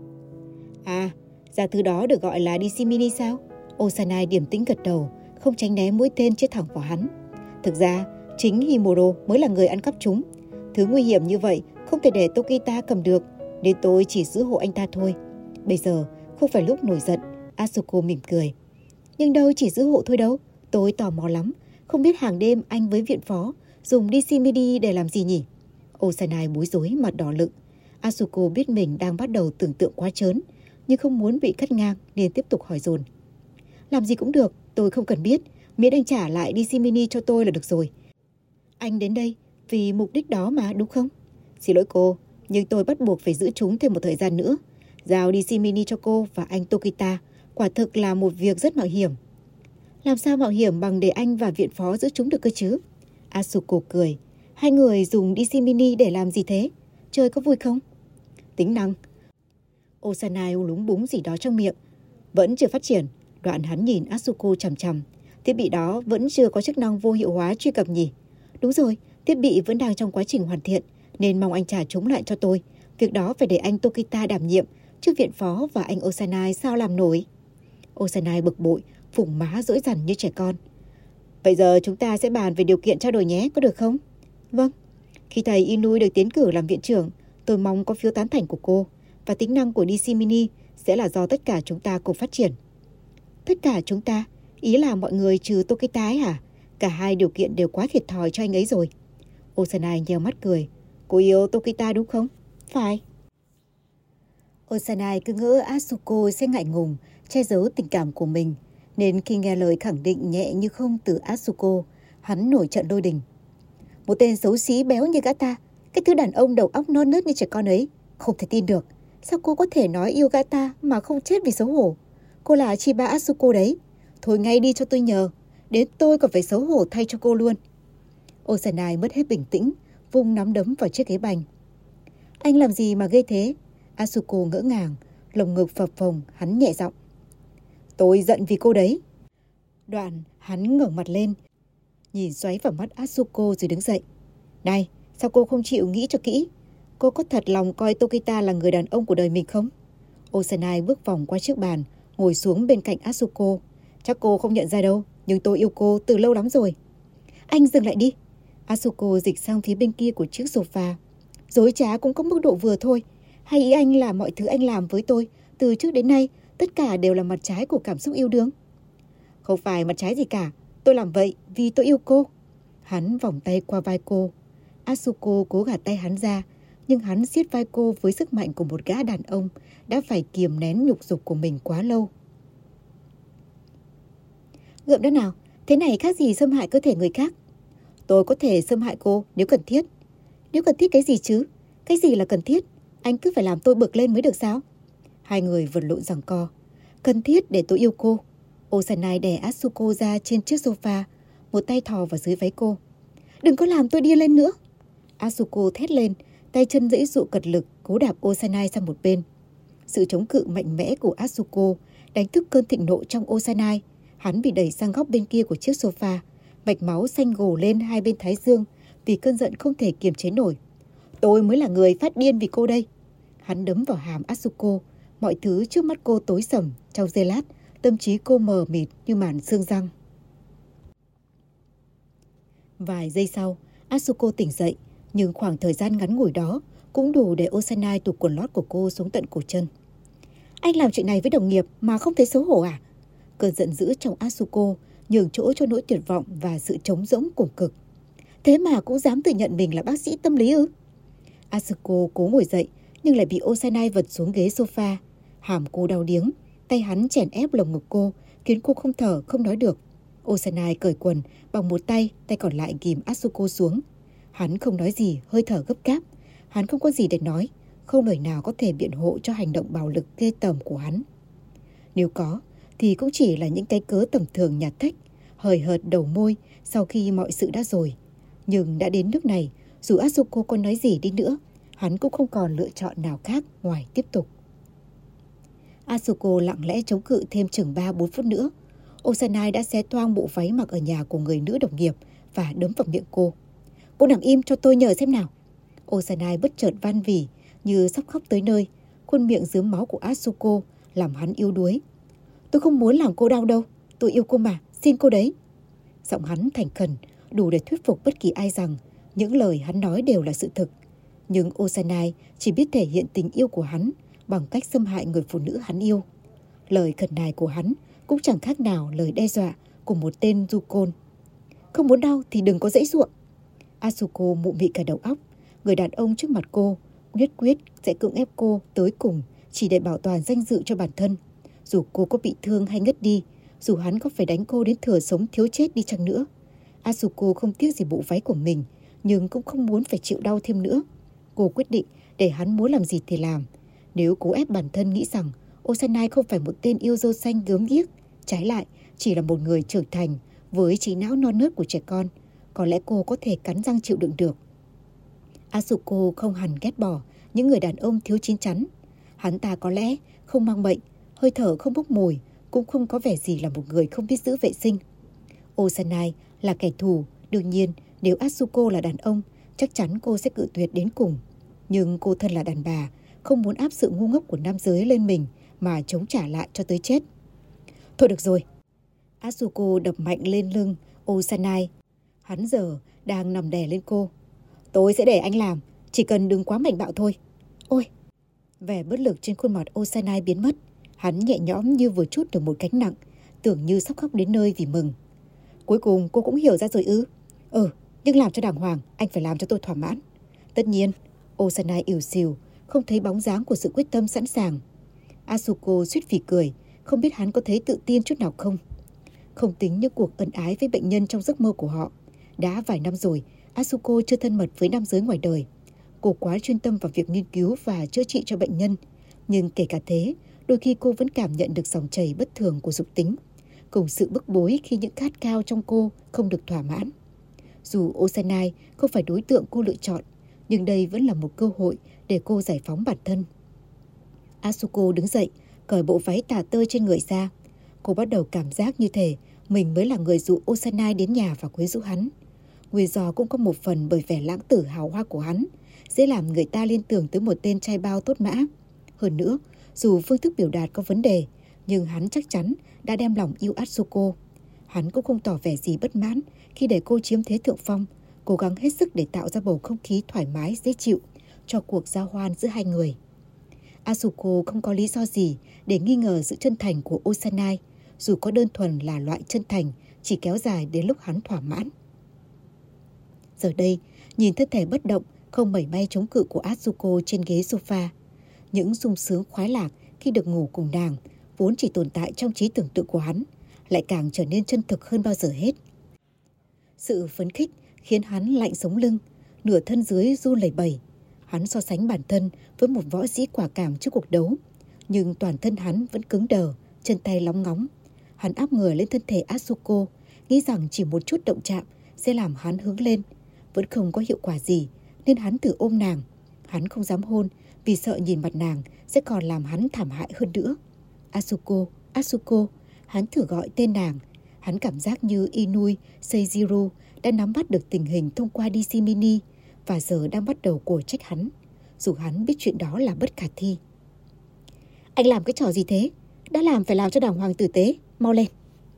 À, ra thứ đó được gọi là đê xê Mini sao? Osanai điềm tĩnh gật đầu, không tránh né mũi tên chĩa thẳng vào hắn. Thực ra, chính Himuro mới là người ăn cắp chúng. Thứ nguy hiểm như vậy không thể để Tokita cầm được, nên tôi chỉ giữ hộ anh ta thôi. Bây giờ không phải lúc nổi giận. Asuko mỉm cười. Nhưng đâu chỉ giữ hộ thôi đâu. Tôi tò mò lắm. Không biết hàng đêm anh với viện phó dùng đê xê Mini để làm gì nhỉ? Osanai bối rối mặt đỏ lựng. Asuko biết mình đang bắt đầu tưởng tượng quá trớn, nhưng không muốn bị cắt ngang nên tiếp tục hỏi dồn. Làm gì cũng được, tôi không cần biết. Miễn anh trả lại đê xê Mini cho tôi là được rồi. Anh đến đây vì mục đích đó mà, đúng không? Xin lỗi cô, nhưng tôi bắt buộc phải giữ chúng thêm một thời gian nữa. Giao đê xê Mini cho cô và anh Tokita quả thực là một việc rất mạo hiểm. Làm sao mạo hiểm bằng để anh và viện phó giữ chúng được cơ chứ? Asuko cười. Hai người dùng đê xê Mini để làm gì thế? Chơi có vui không? Tính năng. Osanai lúng búng gì đó trong miệng. Vẫn chưa phát triển. Đoạn hắn nhìn Asuko chằm chằm. Thiết bị đó vẫn chưa có chức năng vô hiệu hóa truy cập nhỉ? Đúng rồi, thiết bị vẫn đang trong quá trình hoàn thiện, nên mong anh trả chúng lại cho tôi. Việc đó phải để anh Tokita đảm nhiệm, chứ viện phó và anh Osanai sao làm nổi? Osanai bực bội, phủng má dỗi dằn như trẻ con. Bây giờ chúng ta sẽ bàn về điều kiện trao đổi nhé, có được không? Vâng. Khi thầy Inui được tiến cử làm viện trưởng, tôi mong có phiếu tán thành của cô, và tính năng của đê xê Mini sẽ là do tất cả chúng ta cùng phát triển. Tất cả chúng ta? Ý là mọi người trừ Tokita ấy hả? Cả hai điều kiện đều quá thiệt thòi cho anh ấy rồi. Osanai nheo mắt cười. Cô yêu Tokita đúng không? Phải. Osanai cứ ngỡ Asuko sẽ ngại ngùng, che giấu tình cảm của mình, nên khi nghe lời khẳng định nhẹ như không từ Asuko, hắn nổi trận lôi đình. Một tên xấu xí béo như gã ta, cái thứ đàn ông đầu óc non nớt như trẻ con ấy, không thể tin được. Sao cô có thể nói yêu gã ta mà không chết vì xấu hổ? Cô là Chiba Asuko đấy. Thôi ngay đi cho tôi nhờ. Đến tôi còn phải xấu hổ thay cho cô luôn. Osanai mất hết bình tĩnh, vung nắm đấm vào chiếc ghế bành. Anh làm gì mà ghê thế? Asuko ngỡ ngàng, lồng ngực phập phồng, hắn nhẹ giọng. Tôi giận vì cô đấy. Đoạn hắn ngẩng mặt lên, nhìn xoáy vào mắt Asuko rồi đứng dậy. Này, sao cô không chịu nghĩ cho kỹ? Cô có thật lòng coi Tokita là người đàn ông của đời mình không? Osanai bước vòng qua chiếc bàn, ngồi xuống bên cạnh Asuko. Chắc cô không nhận ra đâu, nhưng tôi yêu cô từ lâu lắm rồi. Anh dừng lại đi. Asuko dịch sang phía bên kia của chiếc sofa. Dối trá cũng có mức độ vừa thôi. Hay ý anh là mọi thứ anh làm với tôi từ trước đến nay tất cả đều là mặt trái của cảm xúc yêu đương? Không phải mặt trái gì cả. Tôi làm vậy vì tôi yêu cô. Hắn vòng tay qua vai cô. Asuko cố gạt tay hắn ra, nhưng hắn siết vai cô với sức mạnh của một gã đàn ông đã phải kiềm nén nhục dục của mình quá lâu. Gượm đó nào, thế này khác gì xâm hại cơ thể người khác? Tôi có thể xâm hại cô nếu cần thiết. Nếu cần thiết cái gì chứ? Cái gì là cần thiết? Anh cứ phải làm tôi bực lên mới được sao? Hai người vật lộn giằng co. Cần thiết để tôi yêu cô. Osanai đè Atsuko ra trên chiếc sofa, một tay thò vào dưới váy cô. Đừng có làm tôi điên lên nữa. Atsuko thét lên, tay chân giãy giụa cật lực cố đạp Osanai sang một bên. Sự chống cự mạnh mẽ của Atsuko đánh thức cơn thịnh nộ trong Osanai. Hắn bị đẩy sang góc bên kia của chiếc sofa, mạch máu xanh gồ lên hai bên thái dương vì cơn giận không thể kiềm chế nổi. Tôi mới là người phát điên vì cô đây. Hắn đấm vào hàm Atsuko, mọi thứ trước mắt cô tối sầm. Trong giây lát, tâm trí cô mờ mịt như màn xương răng. Vài giây sau, Atsuko tỉnh dậy, nhưng khoảng thời gian ngắn ngủi đó cũng đủ để Osanai tụt quần lót của cô xuống tận cổ chân. Anh làm chuyện này với đồng nghiệp mà không thấy xấu hổ à? Cơn giận dữ trong Atsuko nhường chỗ cho nỗi tuyệt vọng và sự trống rỗng cùng cực. Thế mà cũng dám tự nhận mình là bác sĩ tâm lý ư? Atsuko cố ngồi dậy nhưng lại bị Osanai vật xuống ghế sofa. Hàm cô đau điếng, tay hắn chèn ép lồng ngực cô, khiến cô không thở, không nói được. Osanai cởi quần bằng một tay, tay còn lại ghìm Atsuko xuống. Hắn không nói gì, hơi thở gấp gáp. Hắn không có gì để nói, không lời nào có thể biện hộ cho hành động bạo lực ghê tởm của hắn. Nếu có, thì cũng chỉ là những cái cớ tầm thường nhạt thách, hời hợt đầu môi sau khi mọi sự đã rồi. Nhưng đã đến nước này, dù Atsuko có nói gì đi nữa, hắn cũng không còn lựa chọn nào khác ngoài tiếp tục. Atsuko lặng lẽ chống cự thêm chừng ba bốn phút nữa. Osanai đã xé toang bộ váy mặc ở nhà của người nữ đồng nghiệp và đấm vào miệng cô. Cô nằm im cho tôi nhờ xem nào. Osanai bất chợt van vỉ như sắp khóc tới nơi. Khuôn miệng rướm máu của Atsuko làm hắn yếu đuối. Tôi không muốn làm cô đau đâu. Tôi yêu cô mà, xin cô đấy. Giọng hắn thành khẩn, đủ để thuyết phục bất kỳ ai rằng những lời hắn nói đều là sự thực. Nhưng Osanai chỉ biết thể hiện tình yêu của hắn bằng cách xâm hại người phụ nữ hắn yêu. Lời khẩn nài của hắn cũng chẳng khác nào lời đe dọa của một tên du côn. Không muốn đau thì đừng có giãy giụa. Atsuko mụ mị cả đầu óc. Người đàn ông trước mặt cô nhất quyết sẽ cưỡng ép cô tới cùng chỉ để bảo toàn danh dự cho bản thân. Dù cô có bị thương hay ngất đi, dù hắn có phải đánh cô đến thừa sống thiếu chết đi chăng nữa. Atsuko không tiếc gì bộ váy của mình, nhưng cũng không muốn phải chịu đau thêm nữa. Cô quyết định để hắn muốn làm gì thì làm. Nếu cố ép bản thân nghĩ rằng Osanai không phải một tên yêu dâu xanh gớm ghiếc, trái lại chỉ là một người trưởng thành với trí não non nớt của trẻ con, có lẽ cô có thể cắn răng chịu đựng được. Atsuko không hẳn ghét bỏ những người đàn ông thiếu chín chắn. Hắn ta có lẽ không mang bệnh, hơi thở không bốc mùi, cũng không có vẻ gì là một người không biết giữ vệ sinh. Osanai là kẻ thù, đương nhiên nếu Atsuko là đàn ông, chắc chắn cô sẽ cự tuyệt đến cùng. Nhưng cô thân là đàn bà, không muốn áp sự ngu ngốc của nam giới lên mình mà chống trả lại cho tới chết. Thôi được rồi. Atsuko đập mạnh lên lưng Osanai. Hắn giờ đang nằm đè lên cô. Tôi sẽ để anh làm, chỉ cần đừng quá mạnh bạo thôi. Ôi! Vẻ bất lực trên khuôn mặt Osanai biến mất. Hắn nhẹ nhõm như vừa trút được một gánh nặng, tưởng như sắp khóc đến nơi vì mừng. Cuối cùng cô cũng hiểu ra rồi ư? Ừ, nhưng làm cho đàng hoàng, anh phải làm cho tôi thỏa mãn. Tất nhiên, Osanai ỉu xìu, không thấy bóng dáng của sự quyết tâm sẵn sàng. Atsuko suýt phì cười, không biết hắn có thấy tự tin chút nào không. Không tính những cuộc ân ái với bệnh nhân trong giấc mơ của họ. Đã vài năm rồi, Atsuko chưa thân mật với nam giới ngoài đời. Cô quá chuyên tâm vào việc nghiên cứu và chữa trị cho bệnh nhân. Nhưng kể cả thế, đôi khi cô vẫn cảm nhận được dòng chảy bất thường của dục tính, cùng sự bức bối khi những khát khao trong cô không được thỏa mãn. Dù Osanai không phải đối tượng cô lựa chọn, nhưng đây vẫn là một cơ hội để cô giải phóng bản thân. Atsuko đứng dậy, cởi bộ váy tả tơi trên người ra. Cô bắt đầu cảm giác như thể mình mới là người dụ Osanai đến nhà và quyến rũ hắn. Nguyên do cũng có một phần bởi vẻ lãng tử hào hoa của hắn, dễ làm người ta liên tưởng tới một tên trai bao tốt mã. Hơn nữa, dù phương thức biểu đạt có vấn đề, nhưng hắn chắc chắn đã đem lòng yêu Atsuko. Hắn cũng không tỏ vẻ gì bất mãn khi để cô chiếm thế thượng phong, cố gắng hết sức để tạo ra bầu không khí thoải mái dễ chịu cho cuộc giao hoan giữa hai người. Atsuko không có lý do gì để nghi ngờ sự chân thành của Osanai, dù có đơn thuần là loại chân thành chỉ kéo dài đến lúc hắn thỏa mãn. Giờ đây, nhìn thân thể bất động không mảy may chống cự của Atsuko trên ghế sofa. Những sung sướng khoái lạc khi được ngủ cùng nàng, vốn chỉ tồn tại trong trí tưởng tượng của hắn, lại càng trở nên chân thực hơn bao giờ hết. Sự phấn khích khiến hắn lạnh sống lưng, nửa thân dưới run lẩy bẩy. Hắn so sánh bản thân với một võ sĩ quả cảm trước cuộc đấu, nhưng toàn thân hắn vẫn cứng đờ, chân tay lóng ngóng. Hắn áp người lên thân thể Atsuko, nghĩ rằng chỉ một chút động chạm sẽ làm hắn hướng lên. Vẫn không có hiệu quả gì, nên hắn thử ôm nàng. Hắn không dám hôn vì sợ nhìn mặt nàng sẽ còn làm hắn thảm hại hơn nữa. Atsuko, Atsuko, hắn thử gọi tên nàng. Hắn cảm giác như Inui Seijiro đã nắm bắt được tình hình thông qua đê xê Mini và giờ đang bắt đầu cổ trách hắn, dù hắn biết chuyện đó là bất khả thi. Anh làm cái trò gì thế? Đã làm phải làm cho đàng hoàng tử tế, mau lên.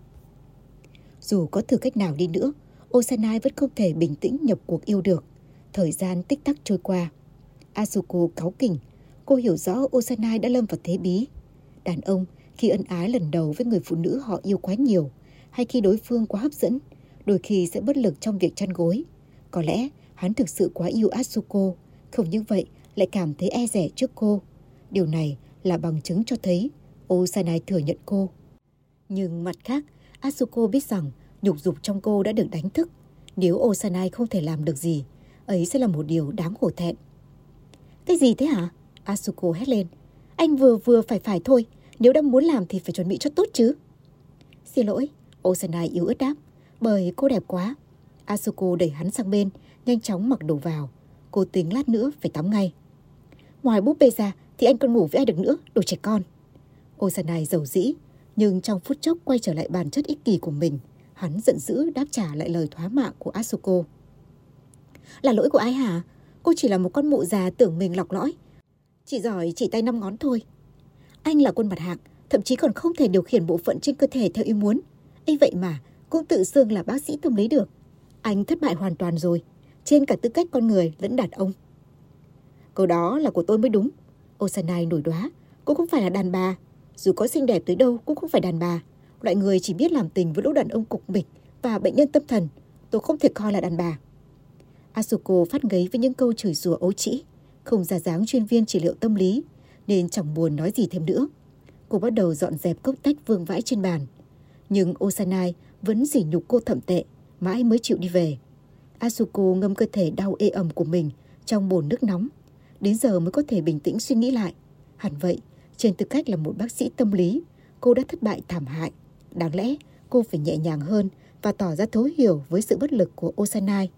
Dù có thử cách nào đi nữa, Osanai vẫn không thể bình tĩnh nhập cuộc yêu được. Thời gian tích tắc trôi qua. Asuko cáu kỉnh. Cô hiểu rõ Osanai đã lâm vào thế bí. Đàn ông khi ân ái lần đầu với người phụ nữ họ yêu quá nhiều, hay khi đối phương quá hấp dẫn, đôi khi sẽ bất lực trong việc chăn gối. Có lẽ hắn thực sự quá yêu Atsuko, không những vậy lại cảm thấy e dè trước cô. Điều này là bằng chứng cho thấy Osanai thừa nhận cô. Nhưng mặt khác, Atsuko biết rằng nhục dục trong cô đã được đánh thức. Nếu Osanai không thể làm được gì, ấy sẽ là một điều đáng hổ thẹn. Cái gì thế hả? Atsuko hét lên. Anh vừa vừa phải phải thôi, nếu đã muốn làm thì phải chuẩn bị cho tốt chứ. Xin lỗi, Osanai yếu ớt đáp, bởi cô đẹp quá. Atsuko đẩy hắn sang bên, nhanh chóng mặc đồ vào. Cô tính lát nữa phải tắm ngay. Ngoài búp bê ra thì anh còn ngủ với ai được nữa, đồ trẻ con. Osanai giàu dĩ, nhưng trong phút chốc quay trở lại bản chất ích kỷ của mình. Hắn giận dữ đáp trả lại lời thóa mạ của Atsuko. Là lỗi của ai hả? Cô chỉ là một con mụ già tưởng mình lọc lõi, chỉ giỏi chỉ tay năm ngón thôi. Anh là quân mặt hạng, thậm chí còn không thể điều khiển bộ phận trên cơ thể theo ý muốn. ấy vậy mà cũng tự xưng là bác sĩ tâm lý được. Anh thất bại hoàn toàn rồi, trên cả tư cách con người lẫn đàn ông. Câu đó là của tôi mới đúng. Osanai nổi đoá. Cô không phải là đàn bà. Dù có xinh đẹp tới đâu cũng không phải đàn bà. Loại người chỉ biết làm tình với lũ đàn ông cục mịch và bệnh nhân tâm thần, tôi không thể coi là đàn bà. Asuko phát ngấy với những câu chửi rủa ấu trĩ, không ra dáng chuyên viên trị liệu tâm lý, nên chẳng buồn nói gì thêm nữa. Cô bắt đầu dọn dẹp cốc tách vương vãi trên bàn. Nhưng Osanai vẫn sỉ nhục cô thậm tệ, mãi mới chịu đi về. Asuko ngâm cơ thể đau ê ẩm của mình trong bồn nước nóng. Đến giờ mới có thể bình tĩnh suy nghĩ lại. Hẳn vậy, trên tư cách là một bác sĩ tâm lý, cô đã thất bại thảm hại. Đáng lẽ cô phải nhẹ nhàng hơn và tỏ ra thấu hiểu với sự bất lực của Osanai.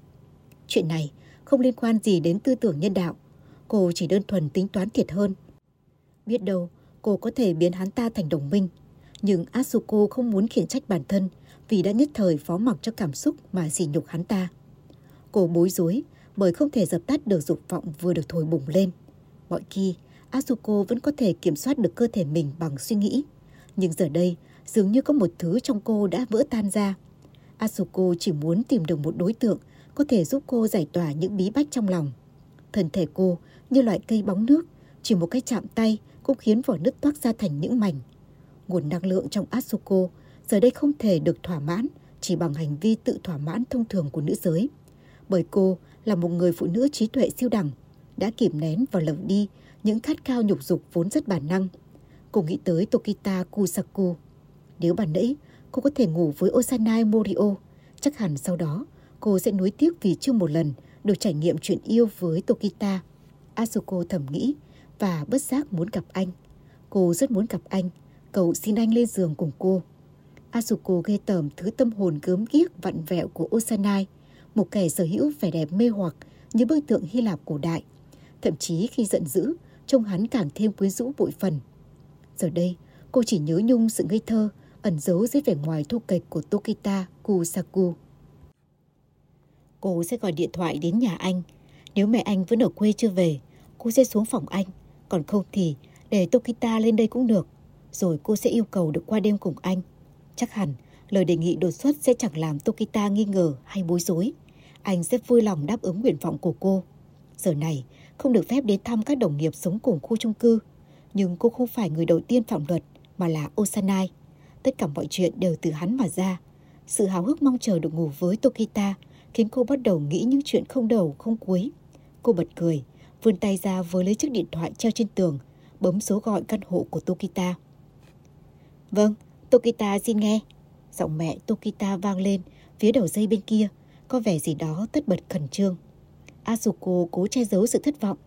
Chuyện này không liên quan gì đến tư tưởng nhân đạo. Cô chỉ đơn thuần tính toán thiệt hơn. Biết đâu cô có thể biến hắn ta thành đồng minh. Nhưng Asuko không muốn khiển trách bản thân vì đã nhất thời phó mặc cho cảm xúc mà sỉ nhục hắn ta. Cô bối rối bởi không thể dập tắt được dục vọng vừa được thổi bùng lên. Mọi khi, Asuko vẫn có thể kiểm soát được cơ thể mình bằng suy nghĩ. Nhưng giờ đây, dường như có một thứ trong cô đã vỡ tan ra. Asuko chỉ muốn tìm được một đối tượng có thể giúp cô giải tỏa những bí bách trong lòng. Thân thể cô như loại cây bóng nước, chỉ một cái chạm tay cũng khiến vỏ nứt toác ra thành những mảnh. Nguồn năng lượng trong Asuko giờ đây không thể được thỏa mãn chỉ bằng hành vi tự thỏa mãn thông thường của nữ giới. Bởi cô là một người phụ nữ trí tuệ siêu đẳng, đã kìm nén và lồng đi những khát khao nhục dục vốn rất bản năng. Cô nghĩ tới Tokita Kusaku. Nếu bản nãy cô có thể ngủ với Osanai Morio, chắc hẳn sau đó cô sẽ nuối tiếc vì chưa một lần được trải nghiệm chuyện yêu với Tokita. Asuko thầm nghĩ và bất giác muốn gặp anh. Cô rất muốn gặp anh, cầu xin anh lên giường cùng cô. Asuko ghê tởm thứ tâm hồn gớm ghiếc vặn vẹo của Osanai, một kẻ sở hữu vẻ đẹp mê hoặc như bức tượng Hy Lạp cổ đại. Thậm chí khi giận dữ, trông hắn càng thêm quyến rũ bội phần. Giờ đây, cô chỉ nhớ nhung sự ngây thơ ẩn giấu dưới vẻ ngoài thô kệch của Tokita Kusaku. Cô sẽ gọi điện thoại đến nhà anh. Nếu mẹ anh vẫn ở quê chưa về, cô sẽ xuống phòng anh. Còn không thì để Tokita lên đây cũng được. Rồi cô sẽ yêu cầu được qua đêm cùng anh. Chắc hẳn lời đề nghị đột xuất sẽ chẳng làm Tokita nghi ngờ hay bối rối. Anh sẽ vui lòng đáp ứng nguyện vọng của cô. Giờ này không được phép đến thăm các đồng nghiệp sống cùng khu chung cư. Nhưng cô không phải người đầu tiên phạm luật, mà là Osanai. Tất cả mọi chuyện đều từ hắn mà ra. Sự háo hức mong chờ được ngủ với Tokita khiến cô bắt đầu nghĩ những chuyện không đầu không cuối. Cô bật cười, vươn tay ra với lấy chiếc điện thoại treo trên tường, bấm số gọi căn hộ của Tokita. Vâng, Tokita xin nghe. Giọng mẹ Tokita vang lên phía đầu dây bên kia, có vẻ gì đó tất bật khẩn trương. Asuko cố che giấu sự thất vọng.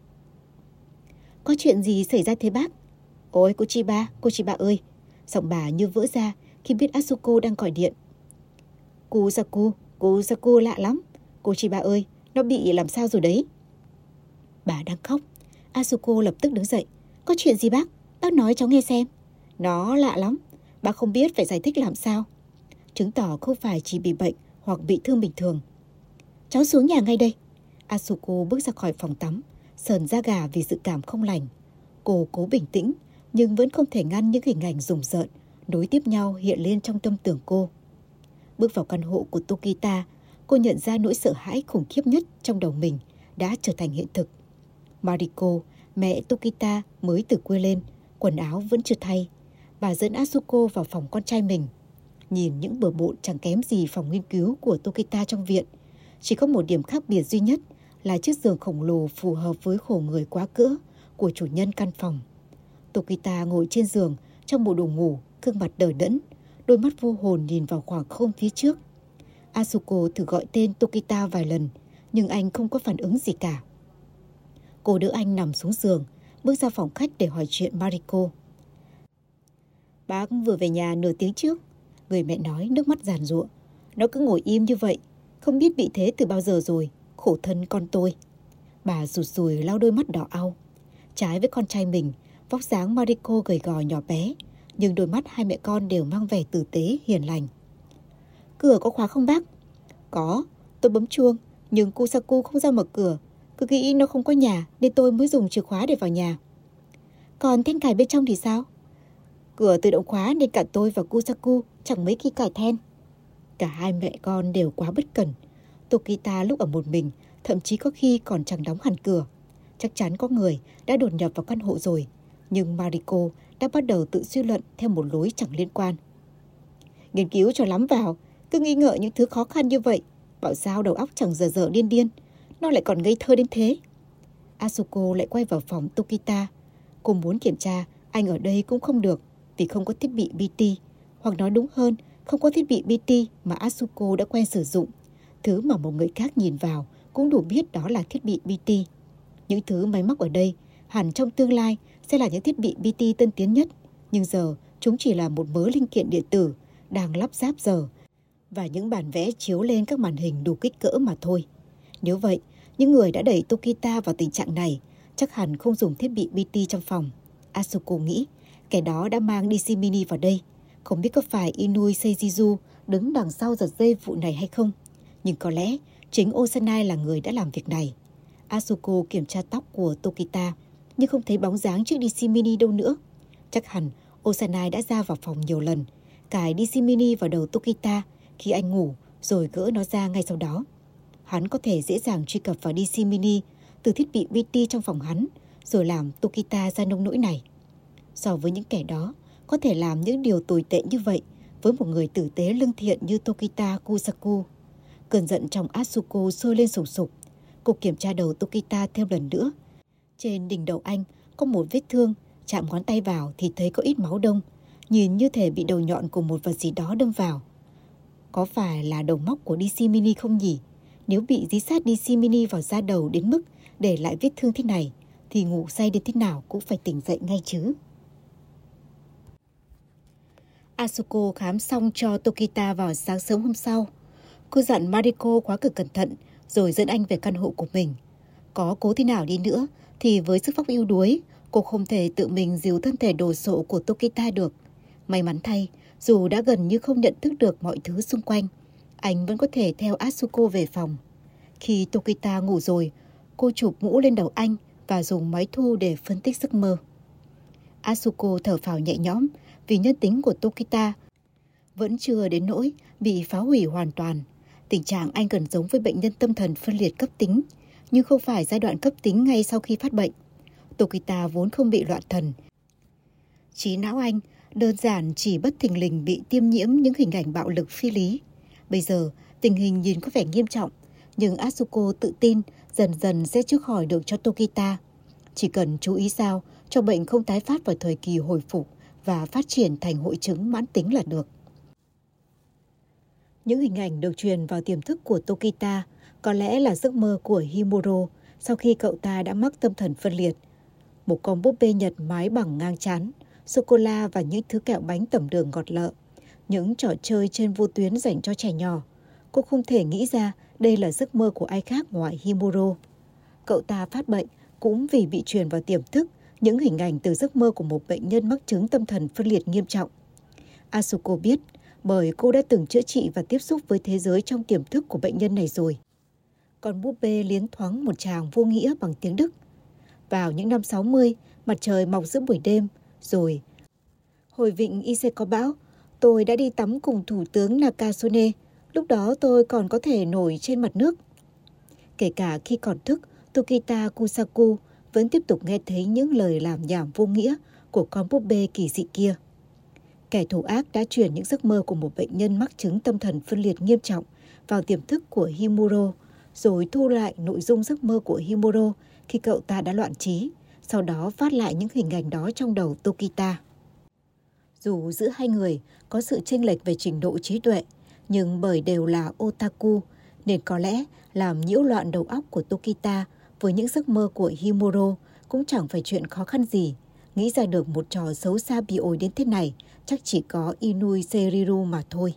Có chuyện gì xảy ra thế bác? Ôi cô Chiba, cô Chiba ơi. Giọng bà như vỡ ra khi biết Asuko đang gọi điện. Kusaku, Kusaku lạ lắm. Cô Chiba ơi, nó bị làm sao rồi đấy? Bà đang khóc. Asuko lập tức đứng dậy. Có chuyện gì bác? Bác nói cháu nghe xem. Nó lạ lắm. Bác không biết phải giải thích làm sao. Chứng tỏ không phải chỉ bị bệnh hoặc bị thương bình thường. Cháu xuống nhà ngay đây. Asuko bước ra khỏi phòng tắm, sờn da gà vì dự cảm không lành. Cô cố bình tĩnh, nhưng vẫn không thể ngăn những hình ảnh rùng rợn nối tiếp nhau hiện lên trong tâm tưởng cô. Bước vào căn hộ của Tokita, cô nhận ra nỗi sợ hãi khủng khiếp nhất trong đầu mình đã trở thành hiện thực. Mariko, mẹ Tokita mới từ quê lên, quần áo vẫn chưa thay. Bà dẫn Asuko vào phòng con trai mình. Nhìn những bừa bộn chẳng kém gì phòng nghiên cứu của Tokita trong viện. Chỉ có một điểm khác biệt duy nhất là chiếc giường khổng lồ phù hợp với khổ người quá cỡ của chủ nhân căn phòng. Tokita ngồi trên giường trong bộ đồ ngủ, gương mặt đờ đẫn, đôi mắt vô hồn nhìn vào khoảng không phía trước. Asuko thử gọi tên Tokita vài lần, nhưng anh không có phản ứng gì cả. Cô đỡ anh nằm xuống giường, bước ra phòng khách để hỏi chuyện Mariko. Bác vừa về nhà nửa tiếng trước, người mẹ nói nước mắt giàn giụa. Nó cứ ngồi im như vậy, không biết bị thế từ bao giờ rồi, khổ thân con tôi. Bà rụt rùi lau đôi mắt đỏ au. Trái với con trai mình, vóc dáng Mariko gầy gò nhỏ bé, nhưng đôi mắt hai mẹ con đều mang vẻ tử tế, hiền lành. Cửa có khóa không bác? Có, tôi bấm chuông, nhưng Kusaku không ra mở cửa. Cứ nghĩ nó không có nhà nên tôi mới dùng chìa khóa để vào nhà. Còn then cài bên trong thì sao? Cửa tự động khóa nên cả tôi và Kusaku chẳng mấy khi cài then. Cả hai mẹ con đều quá bất cẩn. Tokita lúc ở một mình, thậm chí có khi còn chẳng đóng hẳn cửa. Chắc chắn có người đã đột nhập vào căn hộ rồi. Nhưng Mariko đã bắt đầu tự suy luận theo một lối chẳng liên quan. Nghiên cứu cho lắm vào, cứ nghi ngờ những thứ khó khăn như vậy. Bảo sao đầu óc chẳng dở dở điên điên, nó lại còn ngây thơ đến thế. Asuko lại quay vào phòng Tokita. Cô muốn kiểm tra anh ở đây cũng không được vì không có thiết bị bê tê, hoặc nói đúng hơn, không có thiết bị bê tê mà Asuko đã quen sử dụng. Thứ mà một người khác nhìn vào cũng đủ biết đó là thiết bị bê tê. Những thứ máy móc ở đây hẳn trong tương lai sẽ là những thiết bị bê tê tân tiến nhất, nhưng giờ chúng chỉ là một mớ linh kiện điện tử đang lắp ráp giờ và những bản vẽ chiếu lên các màn hình đủ kích cỡ mà thôi. Nếu vậy, những người đã đẩy Tokita vào tình trạng này chắc hẳn không dùng thiết bị bê tê trong phòng. Asuko nghĩ kẻ đó đã mang đê xê mini vào đây. Không biết có phải Inui Seijizu đứng đằng sau giật dây vụ này hay không, nhưng có lẽ chính Osanai là người đã làm việc này. Asuko kiểm tra tóc của Tokita nhưng không thấy bóng dáng chiếc đê xê mini đâu nữa. Chắc hẳn Osanai đã ra vào phòng nhiều lần, cài đê xê mini vào đầu Tokita khi anh ngủ rồi gỡ nó ra ngay sau đó. Hắn có thể dễ dàng truy cập vào đê xê mini từ thiết bị bê tê trong phòng hắn rồi làm Tokita ra nông nỗi này. So với những kẻ đó có thể làm những điều tồi tệ như vậy với một người tử tế lương thiện như Tokita Kusaku, cơn giận trong Asuko sôi lên sùng sục. Cô kiểm tra đầu Tokita thêm lần nữa. Trên đỉnh đầu anh có một vết thương, chạm ngón tay vào thì thấy có ít máu đông, nhìn như thể bị đầu nhọn của một vật gì đó đâm vào. Có phải là đầu móc của đê xê mini không nhỉ? Nếu bị dí sát đê xê mini vào da đầu đến mức để lại vết thương thế này thì ngủ say đến thế nào cũng phải tỉnh dậy ngay chứ. Asuko khám xong cho Tokita vào sáng sớm hôm sau. Cô dặn Mariko khóa cửa cẩn thận rồi dẫn anh về căn hộ của mình. Có cố thế nào đi nữa thì với sức vóc yếu đuối, cô không thể tự mình dìu thân thể đồ sộ của Tokita được. May mắn thay, dù đã gần như không nhận thức được mọi thứ xung quanh, anh vẫn có thể theo Asuko về phòng. Khi Tokita ngủ rồi, cô chụp mũ lên đầu anh và dùng máy thu để phân tích giấc mơ. Asuko thở phào nhẹ nhõm vì nhân tính của Tokita vẫn chưa đến nỗi bị phá hủy hoàn toàn. Tình trạng anh gần giống với bệnh nhân tâm thần phân liệt cấp tính, nhưng không phải giai đoạn cấp tính ngay sau khi phát bệnh. Tokita vốn không bị loạn thần. Trí não anh đơn giản chỉ bất thình lình bị tiêm nhiễm những hình ảnh bạo lực phi lý. Bây giờ tình hình nhìn có vẻ nghiêm trọng, nhưng Asuko tự tin dần dần sẽ chữa khỏi được cho Tokita. Chỉ cần chú ý sao cho bệnh không tái phát vào thời kỳ hồi phục và phát triển thành hội chứng mãn tính là được. Những hình ảnh được truyền vào tiềm thức của Tokita có lẽ là giấc mơ của Himuro sau khi cậu ta đã mắc tâm thần phân liệt. Một con búp bê Nhật mái bằng ngang trán, sô-cô-la và những thứ kẹo bánh tẩm đường ngọt lợ. Những trò chơi trên vô tuyến dành cho trẻ nhỏ. Cô không thể nghĩ ra đây là giấc mơ của ai khác ngoài Himuro. Cậu ta phát bệnh cũng vì bị truyền vào tiềm thức những hình ảnh từ giấc mơ của một bệnh nhân mắc chứng tâm thần phân liệt nghiêm trọng. Asuko biết bởi cô đã từng chữa trị và tiếp xúc với thế giới trong tiềm thức của bệnh nhân này rồi. Con búp bê liến thoáng một tràng vô nghĩa bằng tiếng Đức. Vào những năm sáu mươi, mặt trời mọc giữa buổi đêm, rồi hồi vịnh Ise có bão, tôi đã đi tắm cùng Thủ tướng Nakasone, lúc đó tôi còn có thể nổi trên mặt nước. Kể cả khi còn thức, Tokita Kusaku vẫn tiếp tục nghe thấy những lời làm nhảm vô nghĩa của con búp bê kỳ dị kia. Kẻ thủ ác đã chuyển những giấc mơ của một bệnh nhân mắc chứng tâm thần phân liệt nghiêm trọng vào tiềm thức của Himuro, rồi thu lại nội dung giấc mơ của Himuro khi cậu ta đã loạn trí, sau đó phát lại những hình ảnh đó trong đầu Tokita. Dù giữa hai người có sự chênh lệch về trình độ trí tuệ, nhưng bởi đều là otaku, nên có lẽ làm nhiễu loạn đầu óc của Tokita với những giấc mơ của Himuro cũng chẳng phải chuyện khó khăn gì. Nghĩ ra được một trò xấu xa bị ổi đến thế này chắc chỉ có Inui Seriru mà thôi.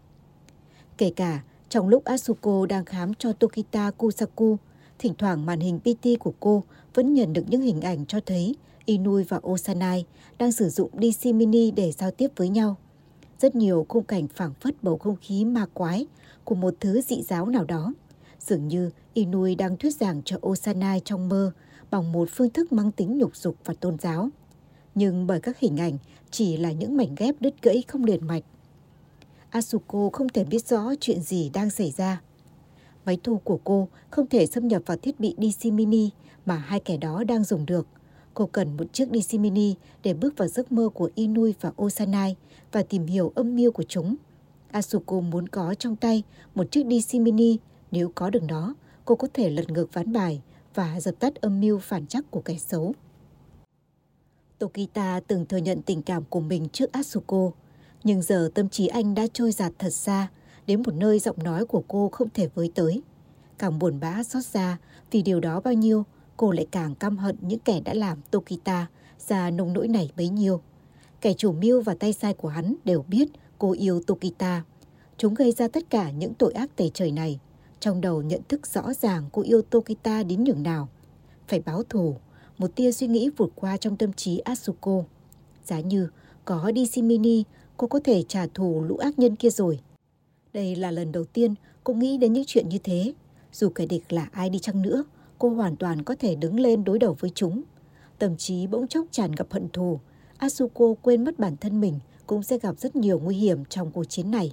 Kể cả trong lúc Asuko đang khám cho Tokita Kusaku, thỉnh thoảng màn hình pê tê của cô vẫn nhận được những hình ảnh cho thấy Inui và Osanai đang sử dụng đê xê mini để giao tiếp với nhau. Rất nhiều khung cảnh phảng phất bầu không khí ma quái của một thứ dị giáo nào đó. Dường như Inui đang thuyết giảng cho Osanai trong mơ bằng một phương thức mang tính nhục dục và tôn giáo. Nhưng bởi các hình ảnh chỉ là những mảnh ghép đứt gãy không liền mạch, Asuko không thể biết rõ chuyện gì đang xảy ra. Máy thu của cô không thể xâm nhập vào thiết bị đê xê mini mà hai kẻ đó đang dùng được. Cô cần một chiếc đê xê mini để bước vào giấc mơ của Inui và Osanai và tìm hiểu âm mưu của chúng. Asuko muốn có trong tay một chiếc đê xê mini, nếu có được nó, cô có thể lật ngược ván bài và dập tắt âm mưu phản trắc của kẻ xấu. Tokita từng thừa nhận tình cảm của mình trước Asuko, nhưng giờ tâm trí anh đã trôi dạt thật xa, đến một nơi giọng nói của cô không thể với tới. Càng buồn bã xót xa vì điều đó bao nhiêu, cô lại càng căm hận những kẻ đã làm Tokita ra nông nỗi này bấy nhiêu. Kẻ chủ mưu và tay sai của hắn đều biết cô yêu Tokita. Chúng gây ra tất cả những tội ác tày trời này. Trong đầu nhận thức rõ ràng cô yêu Tokita đến nhường nào. Phải báo thù, một tia suy nghĩ vụt qua trong tâm trí Asuko. Giá như có đê xê mini, cô có thể trả thù lũ ác nhân kia rồi. Đây là lần đầu tiên cô nghĩ đến những chuyện như thế. Dù kẻ địch là ai đi chăng nữa, cô hoàn toàn có thể đứng lên đối đầu với chúng. Tâm trí bỗng chốc tràn ngập hận thù. Asuko quên mất bản thân mình cũng sẽ gặp rất nhiều nguy hiểm trong cuộc chiến này.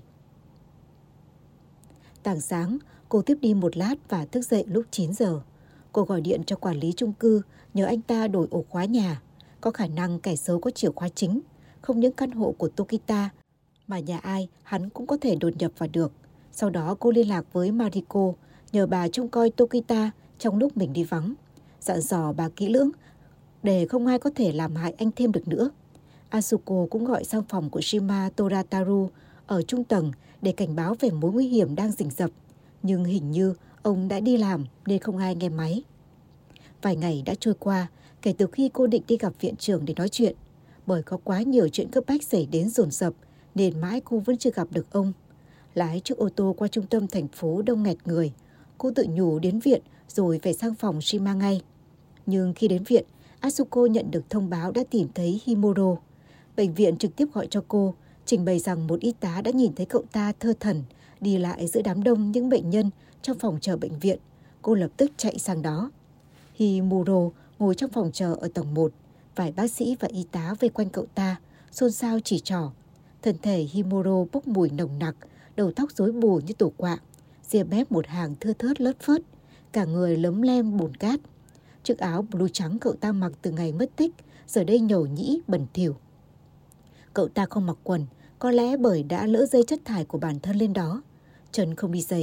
Tảng sáng, cô tiếp đi một lát và thức dậy lúc chín giờ. Cô gọi điện cho quản lý chung cư nhờ anh ta đổi ổ khóa nhà. Có khả năng kẻ xấu có chìa khóa chính, không những căn hộ của Tokita mà nhà ai hắn cũng có thể đột nhập vào được. Sau đó cô liên lạc với Mariko nhờ bà trông coi Tokita trong lúc mình đi vắng, dặn dò bà kỹ lưỡng để không ai có thể làm hại anh thêm được nữa. Asuko cũng gọi sang phòng của Shima Torataru ở trung tầng để cảnh báo về mối nguy hiểm đang rình rập, nhưng hình như ông đã đi làm nên không ai nghe máy. Vài ngày đã trôi qua kể từ khi cô định đi gặp viện trưởng để nói chuyện. Bởi có quá nhiều chuyện cấp bách xảy đến dồn dập nên mãi cô vẫn chưa gặp được ông. Lái chiếc ô tô qua trung tâm thành phố đông nghẹt người, cô tự nhủ đến viện rồi phải sang phòng Shima ngay. Nhưng khi đến viện, Asuko nhận được thông báo đã tìm thấy Himuro. Bệnh viện trực tiếp gọi cho cô, trình bày rằng một y tá đã nhìn thấy cậu ta thơ thẩn đi lại giữa đám đông những bệnh nhân trong phòng chờ bệnh viện. Cô lập tức chạy sang đó. Himuro ngồi trong phòng chờ ở tầng một. Vài bác sĩ và y tá vây quanh cậu ta, xôn xao chỉ trỏ. Thân thể Himuro bốc mùi nồng nặc, đầu tóc rối bù như tổ quạ, ria mép một hàng thưa thớt lất phớt, cả người lấm lem bùn cát. Chiếc áo blue trắng cậu ta mặc từ ngày mất tích, giờ đây nhầu nhĩ bẩn thỉu. Cậu ta không mặc quần, có lẽ bởi đã lỡ dây chất thải của bản thân lên đó. Chân không đi giày,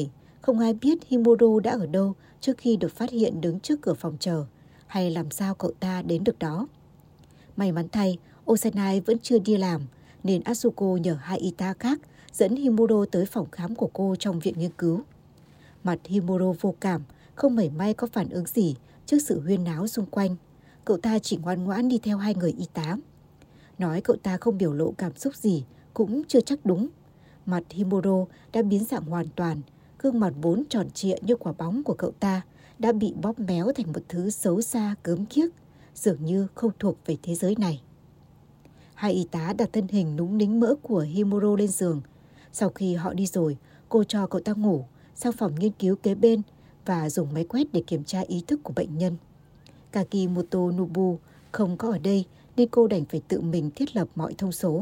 Không ai biết Himuro đã ở đâu trước khi được phát hiện đứng trước cửa phòng chờ, hay làm sao cậu ta đến được đó. May mắn thay, Osanai vẫn chưa đi làm, nên Asuko nhờ hai y tá khác dẫn Himuro tới phòng khám của cô trong viện nghiên cứu. Mặt Himuro vô cảm, không mảy may có phản ứng gì trước sự huyên náo xung quanh. Cậu ta chỉ ngoan ngoãn đi theo hai người y tá. Nói cậu ta không biểu lộ cảm xúc gì cũng chưa chắc đúng. Mặt Himuro đã biến dạng hoàn toàn, gương mặt vốn tròn trịa như quả bóng của cậu ta đã bị bóp méo thành một thứ xấu xa gớm ghiếc, dường như không thuộc về thế giới này. Hai y tá đặt thân hình núng nính mỡ của Himuro lên giường. Sau khi họ đi rồi, cô cho cậu ta ngủ sang phòng nghiên cứu kế bên và dùng máy quét để kiểm tra ý thức của bệnh nhân. Kakimoto Nobu không có ở đây nên cô đành phải tự mình thiết lập mọi thông số.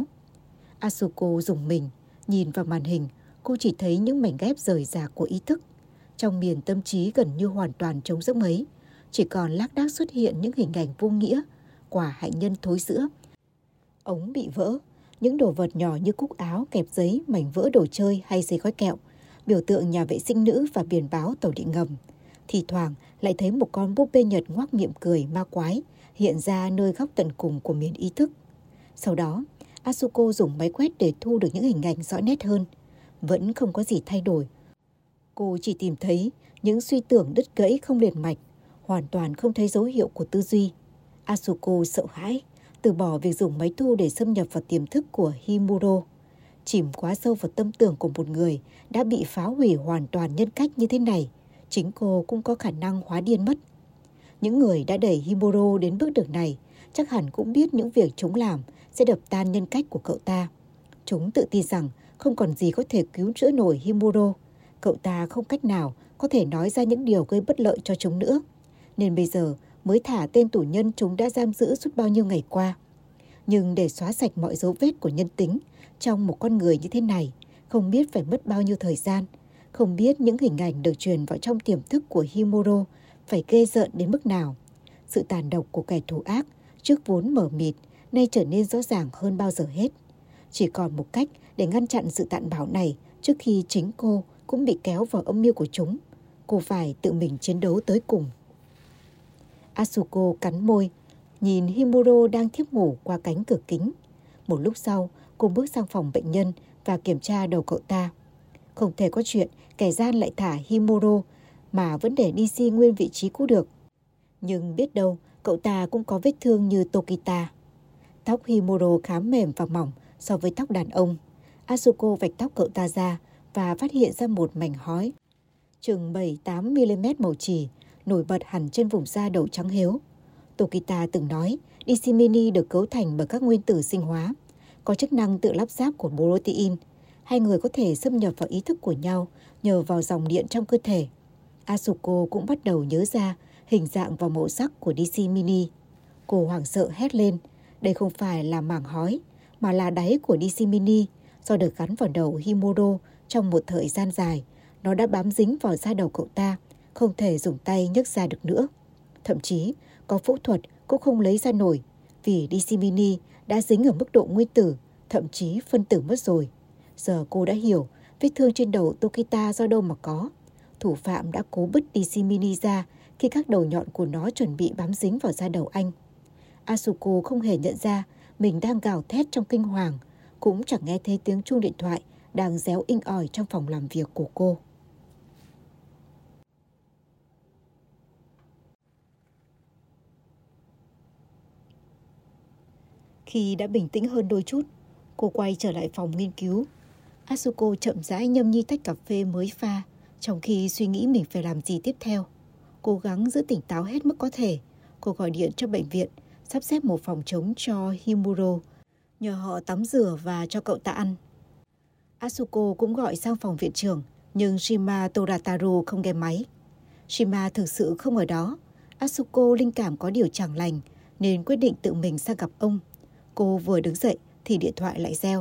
Asuko dùng mình, nhìn vào màn hình, cô chỉ thấy những mảnh ghép rời rạc của ý thức. Trong miền tâm trí gần như hoàn toàn trống rỗng ấy, chỉ còn lác đác xuất hiện những hình ảnh vô nghĩa, quả hạnh nhân thối rữa, ống bị vỡ, những đồ vật nhỏ như cúc áo, kẹp giấy, mảnh vỡ đồ chơi hay giấy gói kẹo, biểu tượng nhà vệ sinh nữ và biển báo tàu điện ngầm. Thì thoảng lại thấy một con búp bê Nhật ngoác miệng cười ma quái hiện ra nơi góc tận cùng của miền ý thức. Sau đó, Asuko dùng máy quét để thu được những hình ảnh rõ nét hơn. Vẫn không có gì thay đổi. Cô chỉ tìm thấy những suy tưởng đứt gãy không liền mạch, hoàn toàn không thấy dấu hiệu của tư duy. Asuko sợ hãi, từ bỏ việc dùng máy thu để xâm nhập vào tiềm thức của Himuro. Chìm quá sâu vào tâm tưởng của một người đã bị phá hủy hoàn toàn nhân cách như thế này, chính cô cũng có khả năng hóa điên mất. Những người đã đẩy Himuro đến bước đường này chắc hẳn cũng biết những việc chúng làm sẽ đập tan nhân cách của cậu ta. Chúng tự tin rằng không còn gì có thể cứu chữa nổi Himuro. Cậu ta không cách nào có thể nói ra những điều gây bất lợi cho chúng nữa, nên bây giờ mới thả tên tù nhân chúng đã giam giữ suốt bao nhiêu ngày qua. Nhưng để xóa sạch mọi dấu vết của nhân tính trong một con người như thế này, không biết phải mất bao nhiêu thời gian, không biết những hình ảnh được truyền vào trong tiềm thức của Himuro phải ghê rợn đến mức nào. Sự tàn độc của kẻ thù ác trước vốn mờ mịt nay trở nên rõ ràng hơn bao giờ hết. Chỉ còn một cách để ngăn chặn sự tàn bạo này trước khi chính cô cũng bị kéo vào âm mưu của chúng. Cô phải tự mình chiến đấu tới cùng. Asuko cắn môi, nhìn Himuro đang thiếp ngủ qua cánh cửa kính. Một lúc sau, cô bước sang phòng bệnh nhân và kiểm tra đầu cậu ta. Không thể có chuyện kẻ gian lại thả Himuro mà vẫn để đê xê nguyên vị trí cũ được. Nhưng biết đâu, cậu ta cũng có vết thương như Tokita. Tóc Himuro khá mềm và mỏng so với tóc đàn ông. Asuko vạch tóc cậu ta ra và phát hiện ra một mảnh hói chừng bảy tám mi-li-mét màu chì nổi bật hẳn trên vùng da đầu trắng héo. Tokita từng nói đê xê mini được cấu thành bởi các nguyên tử sinh hóa, có chức năng tự lắp ráp của protein. Hai người có thể xâm nhập vào ý thức của nhau nhờ vào dòng điện trong cơ thể. Asuko cũng bắt đầu nhớ ra hình dạng và màu sắc của đê xê mini. Cô hoảng sợ hét lên, đây không phải là mảng hói, mà là đáy của đê xê mini. Do được gắn vào đầu Himuro trong một thời gian dài, nó đã bám dính vào da đầu cậu ta, không thể dùng tay nhấc ra được nữa. Thậm chí, có phẫu thuật cũng không lấy ra nổi, vì đê xê mini đã dính ở mức độ nguyên tử, thậm chí phân tử mất rồi. Giờ cô đã hiểu vết thương trên đầu Tokita do đâu mà có. Thủ phạm đã cố bứt đê xê mini ra khi các đầu nhọn của nó chuẩn bị bám dính vào da đầu anh. Asuko không hề nhận ra mình đang gào thét trong kinh hoàng, cũng chẳng nghe thấy tiếng chuông điện thoại đang réo inh ỏi trong phòng làm việc của cô. Khi đã bình tĩnh hơn đôi chút, cô quay trở lại phòng nghiên cứu. Asuko chậm rãi nhâm nhi tách cà phê mới pha, trong khi suy nghĩ mình phải làm gì tiếp theo. Cố gắng giữ tỉnh táo hết mức có thể. Cô gọi điện cho bệnh viện, sắp xếp một phòng trống cho Himuro, nhờ họ tắm rửa và cho cậu ta ăn. Asuko cũng gọi sang phòng viện trưởng, nhưng Shima Torataru không nghe máy. Shima thực sự không ở đó. Asuko linh cảm có điều chẳng lành, nên quyết định tự mình sang gặp ông. Cô vừa đứng dậy thì điện thoại lại reo.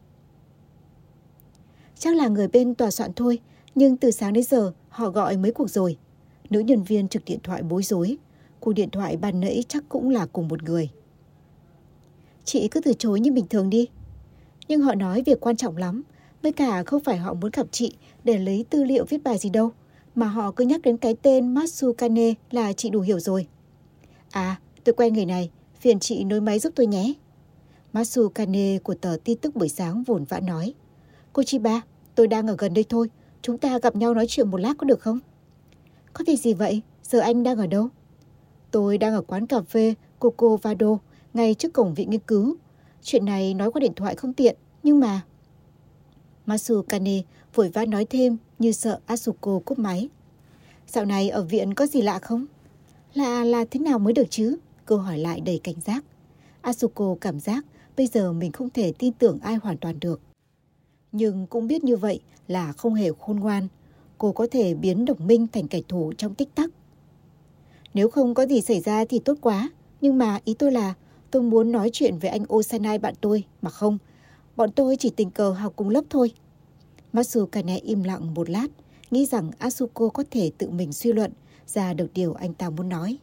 Chắc là người bên tòa soạn thôi, nhưng từ sáng đến giờ họ gọi mấy cuộc rồi. Nữ nhân viên trực điện thoại bối rối. Cuộc điện thoại ban nãy chắc cũng là cùng một người. Chị cứ từ chối như bình thường đi. Nhưng họ nói việc quan trọng lắm, Với cả không phải họ muốn gặp chị để lấy tư liệu viết bài gì đâu, mà họ cứ nhắc đến cái tên Matsukane là chị đủ hiểu rồi. À, tôi quen người này, phiền chị nối máy giúp tôi nhé. Matsukane của tờ tin tức buổi sáng vồn vã nói. Cô Chiba, tôi đang ở gần đây thôi, chúng ta gặp nhau nói chuyện một lát có được không? Có việc gì vậy? Giờ anh đang ở đâu? Tôi đang ở quán cà phê Coco Vado, ngay trước cổng viện nghiên cứu. Chuyện này nói qua điện thoại không tiện, nhưng mà... Matsukane vội vã nói thêm như sợ Asuko cúp máy. Dạo này ở viện có gì lạ không? Lạ là thế nào mới được chứ? Cô hỏi lại đầy cảnh giác. Asuko cảm giác bây giờ mình không thể tin tưởng ai hoàn toàn được. Nhưng cũng biết như vậy là không hề khôn ngoan. Cô có thể biến đồng minh thành kẻ thù trong tích tắc. Nếu không có gì xảy ra thì tốt quá. Nhưng mà ý tôi là tôi muốn nói chuyện với anh Osanai bạn tôi. Mà không, bọn tôi chỉ tình cờ học cùng lớp thôi. Matsukane im lặng một lát, nghĩ rằng Asuko có thể tự mình suy luận ra được điều anh ta muốn nói.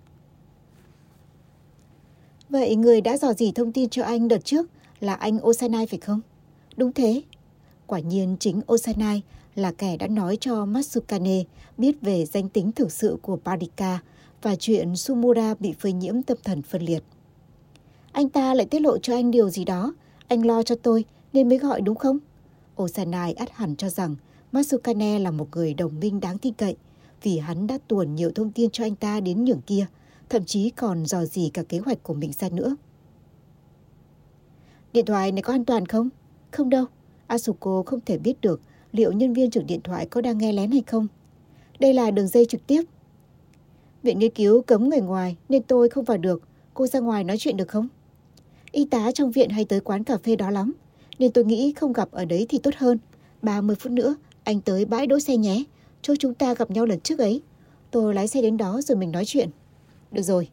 Vậy người đã dò dỉ thông tin cho anh đợt trước là anh Osanai phải không? Đúng thế. Quả nhiên chính Osanai là kẻ đã nói cho Matsukane biết về danh tính thực sự của Barika và chuyện Sumura bị phơi nhiễm tâm thần phân liệt. Anh ta lại tiết lộ cho anh điều gì đó, anh lo cho tôi nên mới gọi đúng không? Osanai ắt hẳn cho rằng Matsukane là một người đồng minh đáng tin cậy vì hắn đã tuồn nhiều thông tin cho anh ta đến nhường kia, thậm chí còn dò dỉ cả kế hoạch của mình ra nữa. Điện thoại này có an toàn không? Không đâu. Asuko không thể biết được liệu nhân viên trực điện thoại có đang nghe lén hay không. Đây là đường dây trực tiếp. Viện nghiên cứu cấm người ngoài nên tôi không vào được. Cô ra ngoài nói chuyện được không? Y tá trong viện hay tới quán cà phê đó lắm, nên tôi nghĩ không gặp ở đấy thì tốt hơn. ba mươi phút nữa anh tới bãi đỗ xe nhé, chỗ chúng ta gặp nhau lần trước ấy. Tôi lái xe đến đó rồi mình nói chuyện. Được rồi.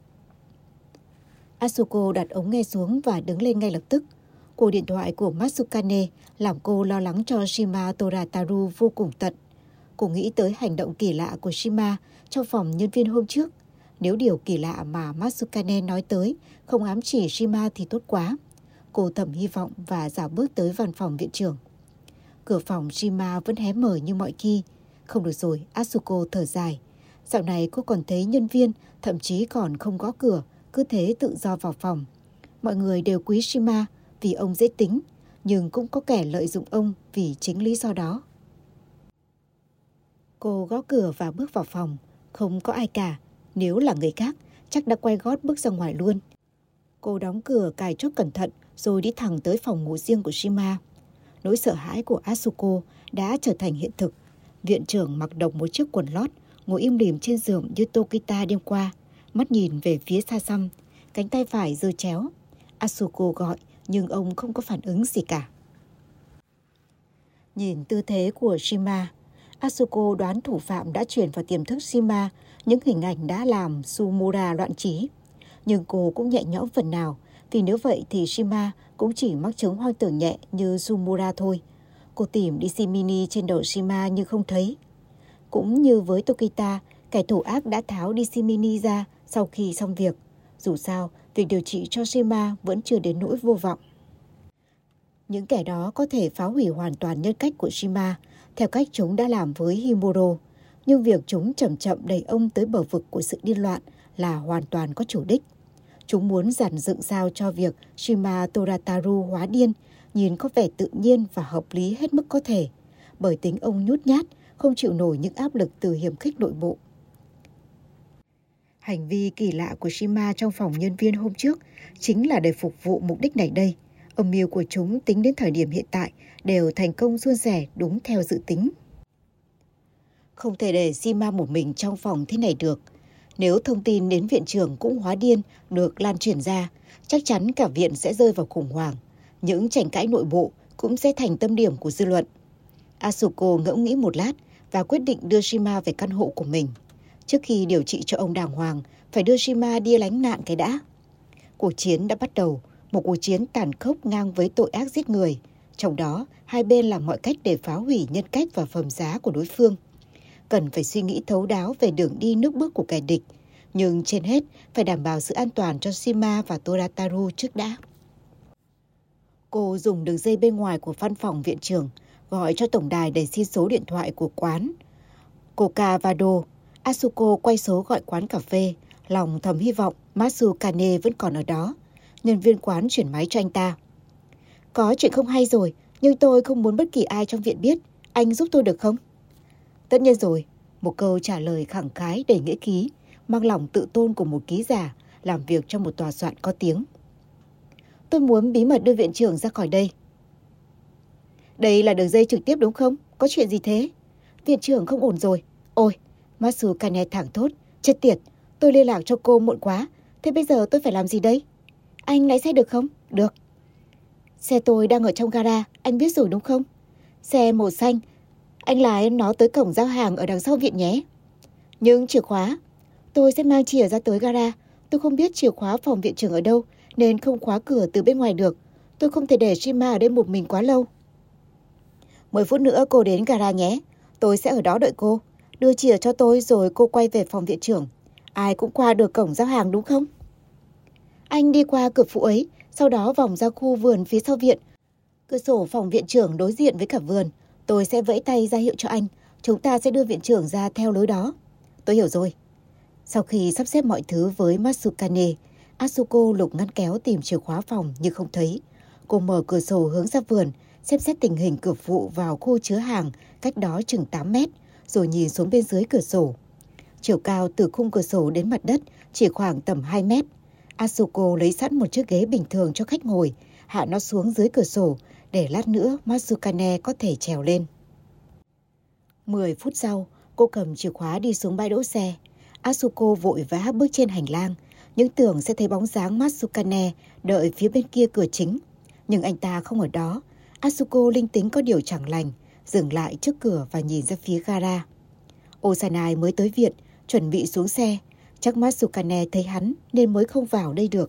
Asuko đặt ống nghe xuống và đứng lên ngay lập tức. Cuộc điện thoại của Matsukane làm cô lo lắng cho Shima Torataru vô cùng tận. Cô nghĩ tới hành động kỳ lạ của Shima trong phòng nhân viên hôm trước. Nếu điều kỳ lạ mà Matsukane nói tới không ám chỉ Shima thì tốt quá. Cô thầm hy vọng và dạo bước tới văn phòng viện trưởng. Cửa phòng Shima vẫn hé mở như mọi khi. Không được rồi, Asuko thở dài. Dạo này cô còn thấy nhân viên thậm chí còn không gõ cửa, cứ thế tự do vào phòng. Mọi người đều quý Shima vì ông dễ tính, nhưng cũng có kẻ lợi dụng ông vì chính lý do đó. Cô gõ cửa và bước vào phòng, không có ai cả. Nếu là người khác, chắc đã quay gót bước ra ngoài luôn. Cô đóng cửa cài chốt cẩn thận rồi đi thẳng tới phòng ngủ riêng của Shima. Nỗi sợ hãi của Asuko đã trở thành hiện thực. Viện trưởng mặc độc một chiếc quần lót, ngồi im lìm trên giường như Tokita đêm qua, mắt nhìn về phía xa xăm, cánh tay phải giơ chéo. Asuko gọi nhưng ông không có phản ứng gì cả. Nhìn tư thế của Shima, Asuko đoán thủ phạm đã chuyển vào tiềm thức Shima những hình ảnh đã làm Sumura loạn trí. Nhưng cô cũng nhẹ nhõm phần nào, vì nếu vậy thì Shima cũng chỉ mắc chứng hoang tưởng nhẹ như Sumura thôi. Cô tìm đê xê mini trên đầu Shima nhưng không thấy. Cũng như với Tokita, kẻ thủ ác đã tháo đê xê mini ra sau khi xong việc. Dù sao, việc điều trị cho Shima vẫn chưa đến nỗi vô vọng. Những kẻ đó có thể phá hủy hoàn toàn nhân cách của Shima, theo cách chúng đã làm với Himuro. Nhưng việc chúng chậm chậm đẩy ông tới bờ vực của sự điên loạn là hoàn toàn có chủ đích. Chúng muốn dàn dựng sao cho việc Shima Torataru hóa điên nhìn có vẻ tự nhiên và hợp lý hết mức có thể, bởi tính ông nhút nhát, không chịu nổi những áp lực từ hiềm khích nội bộ. Hành vi kỳ lạ của Shima trong phòng nhân viên hôm trước chính là để phục vụ mục đích này đây. Âm mưu của chúng tính đến thời điểm hiện tại đều thành công suôn sẻ đúng theo dự tính. Không thể để Shima một mình trong phòng thế này được. Nếu thông tin đến viện trưởng cũng hóa điên được lan truyền ra, chắc chắn cả viện sẽ rơi vào khủng hoảng. Những tranh cãi nội bộ cũng sẽ thành tâm điểm của dư luận. Asuko ngẫm nghĩ một lát và quyết định đưa Shima về căn hộ của mình. Trước khi điều trị cho ông đàng hoàng, phải đưa Shima đi lánh nạn cái đã. Cuộc chiến đã bắt đầu, một cuộc chiến tàn khốc ngang với tội ác giết người. Trong đó, hai bên làm mọi cách để phá hủy nhân cách và phẩm giá của đối phương. Cần phải suy nghĩ thấu đáo về đường đi nước bước của kẻ địch, nhưng trên hết phải đảm bảo sự an toàn cho Shima và Torataru trước đã. Cô dùng đường dây bên ngoài của văn phòng viện trưởng gọi cho tổng đài để xin số điện thoại của quán Coca Vado. Asuko quay số gọi quán cà phê, lòng thầm hy vọng Matsukane vẫn còn ở đó. Nhân viên quán chuyển máy cho anh ta. Có chuyện không hay rồi, nhưng tôi không muốn bất kỳ ai trong viện biết. Anh giúp tôi được không? Tất nhiên rồi. Một câu trả lời khẳng khái đầy nghĩa khí, mang lòng tự tôn của một ký giả làm việc trong một tòa soạn có tiếng. Tôi muốn bí mật đưa viện trưởng ra khỏi đây. Đây là đường dây trực tiếp đúng không? Có chuyện gì thế? Viện trưởng không ổn rồi. Ôi, Matsukane thẳng thốt. Chết tiệt, tôi liên lạc cho cô muộn quá. Thế bây giờ tôi phải làm gì đây? Anh lái xe được không? Được. Xe tôi đang ở trong gara, anh biết rồi đúng không? Xe màu xanh. Anh lái nó tới cổng giao hàng ở đằng sau viện nhé. Nhưng chìa khóa? Tôi sẽ mang chìa ra tới gara. Tôi không biết chìa khóa phòng viện trưởng ở đâu, nên không khóa cửa từ bên ngoài được. Tôi không thể để Shima ở đây một mình quá lâu. Mười phút nữa cô đến gara nhé. Tôi sẽ ở đó đợi cô. Đưa chìa cho tôi rồi cô quay về phòng viện trưởng. Ai cũng qua được cổng giao hàng đúng không? Anh đi qua cửa phụ ấy, sau đó vòng ra khu vườn phía sau viện. Cửa sổ phòng viện trưởng đối diện với cả vườn. Tôi sẽ vẫy tay ra hiệu cho anh. Chúng ta sẽ đưa viện trưởng ra theo lối đó. Tôi hiểu rồi. Sau khi sắp xếp mọi thứ với Matsukane, Asuko lục ngăn kéo tìm chìa khóa phòng nhưng không thấy. Cô mở cửa sổ hướng ra vườn, xem xét tình hình cửa phụ vào khu chứa hàng cách đó chừng tám mét, rồi nhìn xuống bên dưới cửa sổ. Chiều cao từ khung cửa sổ đến mặt đất chỉ khoảng tầm hai mét. Asuko lấy sẵn một chiếc ghế bình thường cho khách ngồi, hạ nó xuống dưới cửa sổ để lát nữa Matsukane có thể trèo lên. Mười phút sau, cô cầm chìa khóa đi xuống bãi đỗ xe. Asuko vội vã bước trên hành lang, những tưởng sẽ thấy bóng dáng Matsukane đợi phía bên kia cửa chính. Nhưng anh ta không ở đó. Asuko linh tính có điều chẳng lành, dừng lại trước cửa và nhìn ra phía gara. Osanai mới tới viện, chuẩn bị xuống xe. Chắc Matsukane thấy hắn nên mới không vào đây được.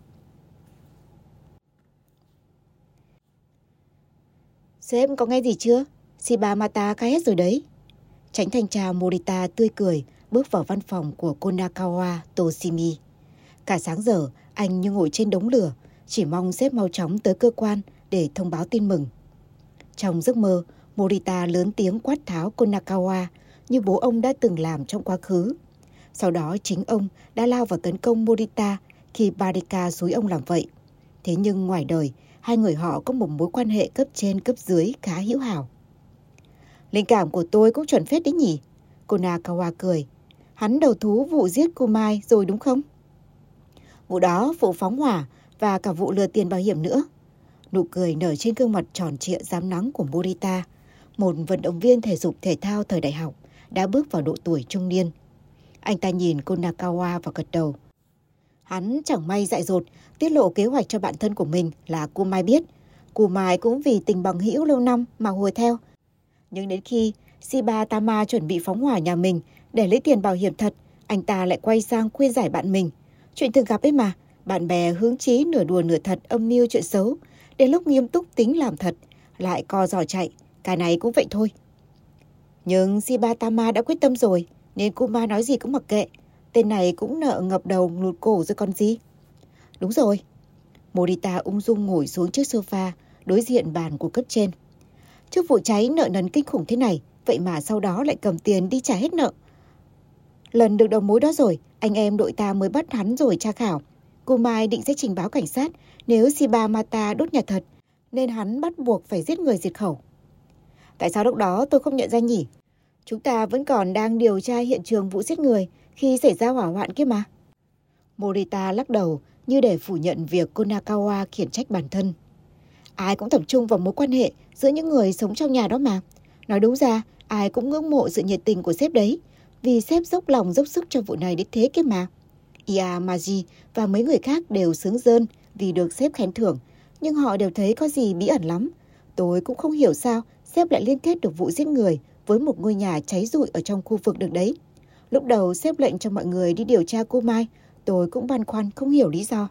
Sếp có nghe gì chưa? Shibamata khai hết rồi đấy. Chánh thanh tra Morita tươi cười bước vào văn phòng của Konakawa Toshimi. Cả sáng giờ anh như ngồi trên đống lửa, chỉ mong sếp mau chóng tới cơ quan để thông báo tin mừng. Trong giấc mơ, Morita lớn tiếng quát tháo Konakawa như bố ông đã từng làm trong quá khứ. Sau đó chính ông đã lao vào tấn công Morita khi Barika xúi ông làm vậy. Thế nhưng ngoài đời, hai người họ có một mối quan hệ cấp trên cấp dưới khá hữu hảo. Linh cảm của tôi cũng chuẩn phết đấy nhỉ? Konakawa cười. Hắn đầu thú vụ giết Kumai rồi đúng không? Vụ đó, vụ phóng hỏa và cả vụ lừa tiền bảo hiểm nữa. Nụ cười nở trên gương mặt tròn trịa rám nắng của Morita, một vận động viên thể dục thể thao thời đại học, đã bước vào độ tuổi trung niên. Anh ta nhìn Konakawa và gật đầu. Hắn chẳng may dại dột tiết lộ kế hoạch cho bạn thân của mình là Kumai biết. Kumai cũng vì tình bằng hữu lâu năm mà hùa theo. Nhưng đến khi Shibatama chuẩn bị phóng hỏa nhà mình để lấy tiền bảo hiểm thật, anh ta lại quay sang khuyên giải bạn mình. Chuyện thường gặp ấy mà, bạn bè hướng chí nửa đùa nửa thật âm mưu chuyện xấu, đến lúc nghiêm túc tính làm thật, lại co giò chạy, cái này cũng vậy thôi. Nhưng Shibatama đã quyết tâm rồi, nên Kuma nói gì cũng mặc kệ. Tên này cũng nợ ngập đầu lụt cổ rồi còn gì. Đúng rồi. Morita ung dung ngồi xuống chiếc sofa đối diện bàn của cấp trên. Trước vụ cháy nợ nần kinh khủng thế này, vậy mà sau đó lại cầm tiền đi trả hết nợ. Lần được đầu mối đó rồi, anh em đội ta mới bắt hắn rồi tra khảo. Kumai định sẽ trình báo cảnh sát nếu Shibamata đốt nhà thật, nên hắn bắt buộc phải giết người diệt khẩu. Tại sao lúc đó tôi không nhận ra nhỉ? Chúng ta vẫn còn đang điều tra hiện trường vụ giết người khi xảy ra hỏa hoạn kia mà. Morita lắc đầu như để phủ nhận việc Konakawa khiển trách bản thân. Ai cũng tập trung vào mối quan hệ giữa những người sống trong nhà đó mà. Nói đúng ra, ai cũng ngưỡng mộ sự nhiệt tình của sếp đấy, vì sếp dốc lòng dốc sức cho vụ này đến thế kia mà. Iyamaji và mấy người khác đều sướng rơn vì được sếp khen thưởng, nhưng họ đều thấy có gì bí ẩn lắm. Tôi cũng không hiểu sao sếp lại liên kết được vụ giết người với một ngôi nhà cháy rụi ở trong khu vực được đấy. Lúc đầu sếp lệnh cho mọi người đi điều tra Kumai, tôi cũng băn khoăn không hiểu lý do.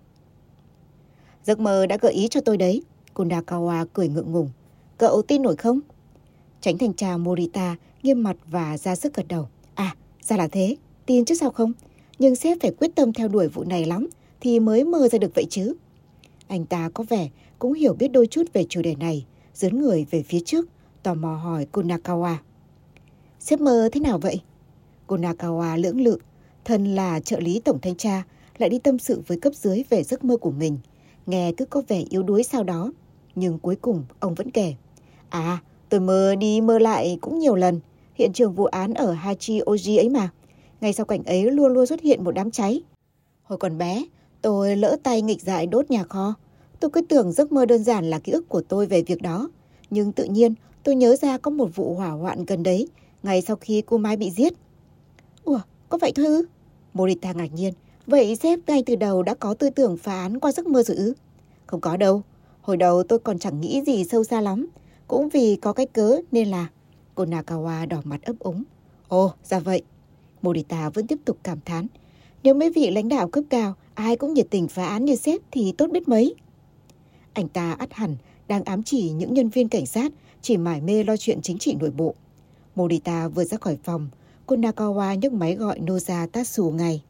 Giấc mơ đã gợi ý cho tôi đấy. Konakawa cười ngượng ngùng. Cậu tin nổi không? Chánh thanh tra Morita nghiêm mặt và ra sức gật đầu. À, ra là thế, tin chứ sao không? Nhưng sếp phải quyết tâm theo đuổi vụ này lắm thì mới mơ ra được vậy chứ. Anh ta có vẻ cũng hiểu biết đôi chút về chủ đề này, dướn người về phía trước, tò mò hỏi Konakawa. Sếp mơ thế nào vậy? Konakawa lưỡng lự, thân là trợ lý tổng thanh tra, lại đi tâm sự với cấp dưới về giấc mơ của mình. Nghe cứ có vẻ yếu đuối sau đó, nhưng cuối cùng ông vẫn kể. À, tôi mơ đi mơ lại cũng nhiều lần, hiện trường vụ án ở Hachioji ấy mà. Ngay sau cảnh ấy luôn luôn xuất hiện một đám cháy. Hồi còn bé, tôi lỡ tay nghịch dại đốt nhà kho. Tôi cứ tưởng giấc mơ đơn giản là ký ức của tôi về việc đó. Nhưng tự nhiên tôi nhớ ra có một vụ hỏa hoạn gần đấy, ngay sau khi cô Mai bị giết. Ủa, có vậy thôi ư? Morita ngạc nhiên. Vậy sếp ngay từ đầu đã có tư tưởng phá án qua giấc mơ rồi ư? Không có đâu. Hồi đầu tôi còn chẳng nghĩ gì sâu xa lắm. Cũng vì có cái cớ nên là... Konakawa đỏ mặt ấp úng. Ồ, ra vậy. Morita vẫn tiếp tục cảm thán. Nếu mấy vị lãnh đạo cấp cao ai cũng nhiệt tình phá án như sếp thì tốt biết mấy. Anh ta ắt hẳn đang ám chỉ những nhân viên cảnh sát chỉ mải mê lo chuyện chính trị nội bộ. Morita vừa ra khỏi phòng, Konakawa nhấc máy gọi Noza Tatsu ngay.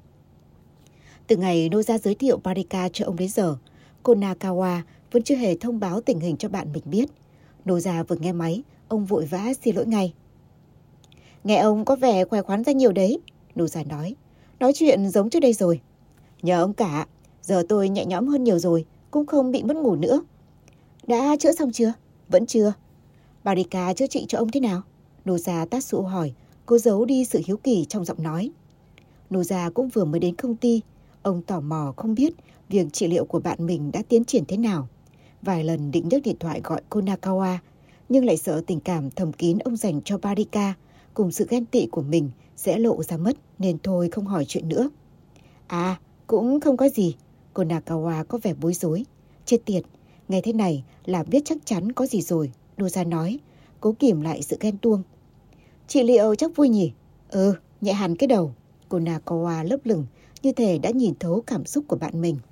Từ ngày Noza giới thiệu Barika cho ông đến giờ, Konakawa vẫn chưa hề thông báo tình hình cho bạn mình biết. Noza vừa nghe máy, ông vội vã xin lỗi ngay. Nghe ông có vẻ khỏe khoắn ra nhiều đấy, Noza nói. Nói chuyện giống trước đây rồi. Nhờ ông cả, giờ tôi nhẹ nhõm hơn nhiều rồi, cũng không bị mất ngủ nữa. Đã chữa xong chưa? Vẫn chưa. Barika chữa trị cho ông thế nào? Noza Tatsu hỏi, cô giấu đi sự hiếu kỳ trong giọng nói. Noza cũng vừa mới đến công ty. Ông tò mò không biết việc trị liệu của bạn mình đã tiến triển thế nào. Vài lần định nhấc điện thoại gọi Konakawa, nhưng lại sợ tình cảm thầm kín ông dành cho Barika cùng sự ghen tị của mình sẽ lộ ra mất, nên thôi không hỏi chuyện nữa. À, cũng không có gì. Konakawa có vẻ bối rối. Chết tiệt, nghe thế này là biết chắc chắn có gì rồi, Noza nói, cố kìm lại sự ghen tuông. Trị liệu chắc vui nhỉ? Ừ, nhẹ hẳn cái đầu. Konakawa lấp lửng, như thể đã nhìn thấu cảm xúc của bạn mình.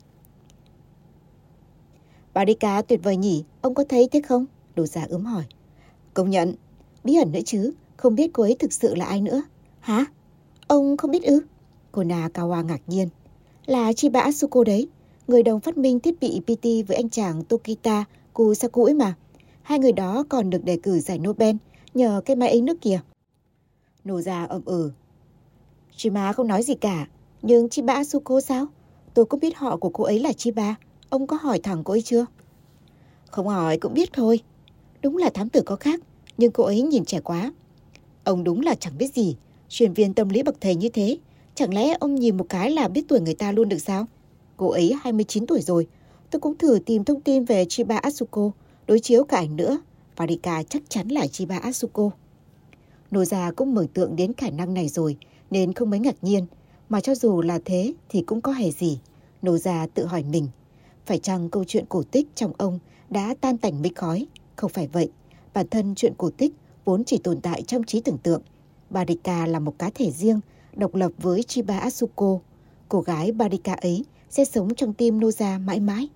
Barika tuyệt vời nhỉ, ông có thấy thế không? Noza ướm hỏi. Công nhận, bí ẩn nữa chứ, không biết cô ấy thực sự là ai nữa. Hả? Ông không biết ư? Konakawa ngạc nhiên. Là Chiba Asuko đấy, người đồng phát minh thiết bị pê tê với anh chàng Tokita Kusaku ấy mà. Hai người đó còn được đề cử giải Nobel nhờ cái máy ấy nước kìa. Noza ậm ừ. Chima không nói gì cả, nhưng Chiba Asuko sao? Tôi cũng biết họ của cô ấy là Chiba. Ông có hỏi thẳng cô ấy chưa? Không hỏi cũng biết thôi. Đúng là thám tử có khác, nhưng cô ấy nhìn trẻ quá. Ông đúng là chẳng biết gì, chuyên viên tâm lý bậc thầy như thế. Chẳng lẽ ông nhìn một cái là biết tuổi người ta luôn được sao? Cô ấy hai mươi chín tuổi rồi. Tôi cũng thử tìm thông tin về Chiba Asuko, đối chiếu cả ảnh nữa. Barika chắc chắn là Chiba Asuko. Noza cũng mường tượng đến khả năng này rồi, nên không mấy ngạc nhiên. Mà cho dù là thế thì cũng có hề gì. Noza tự hỏi mình, phải chăng câu chuyện cổ tích trong ông đã tan tành mây khói? Không phải vậy. Bản thân chuyện cổ tích vốn chỉ tồn tại trong trí tưởng tượng. Barika là một cá thể riêng, độc lập với Chiba Asuko. Cô gái Barika ấy sẽ sống trong tim Noza mãi mãi.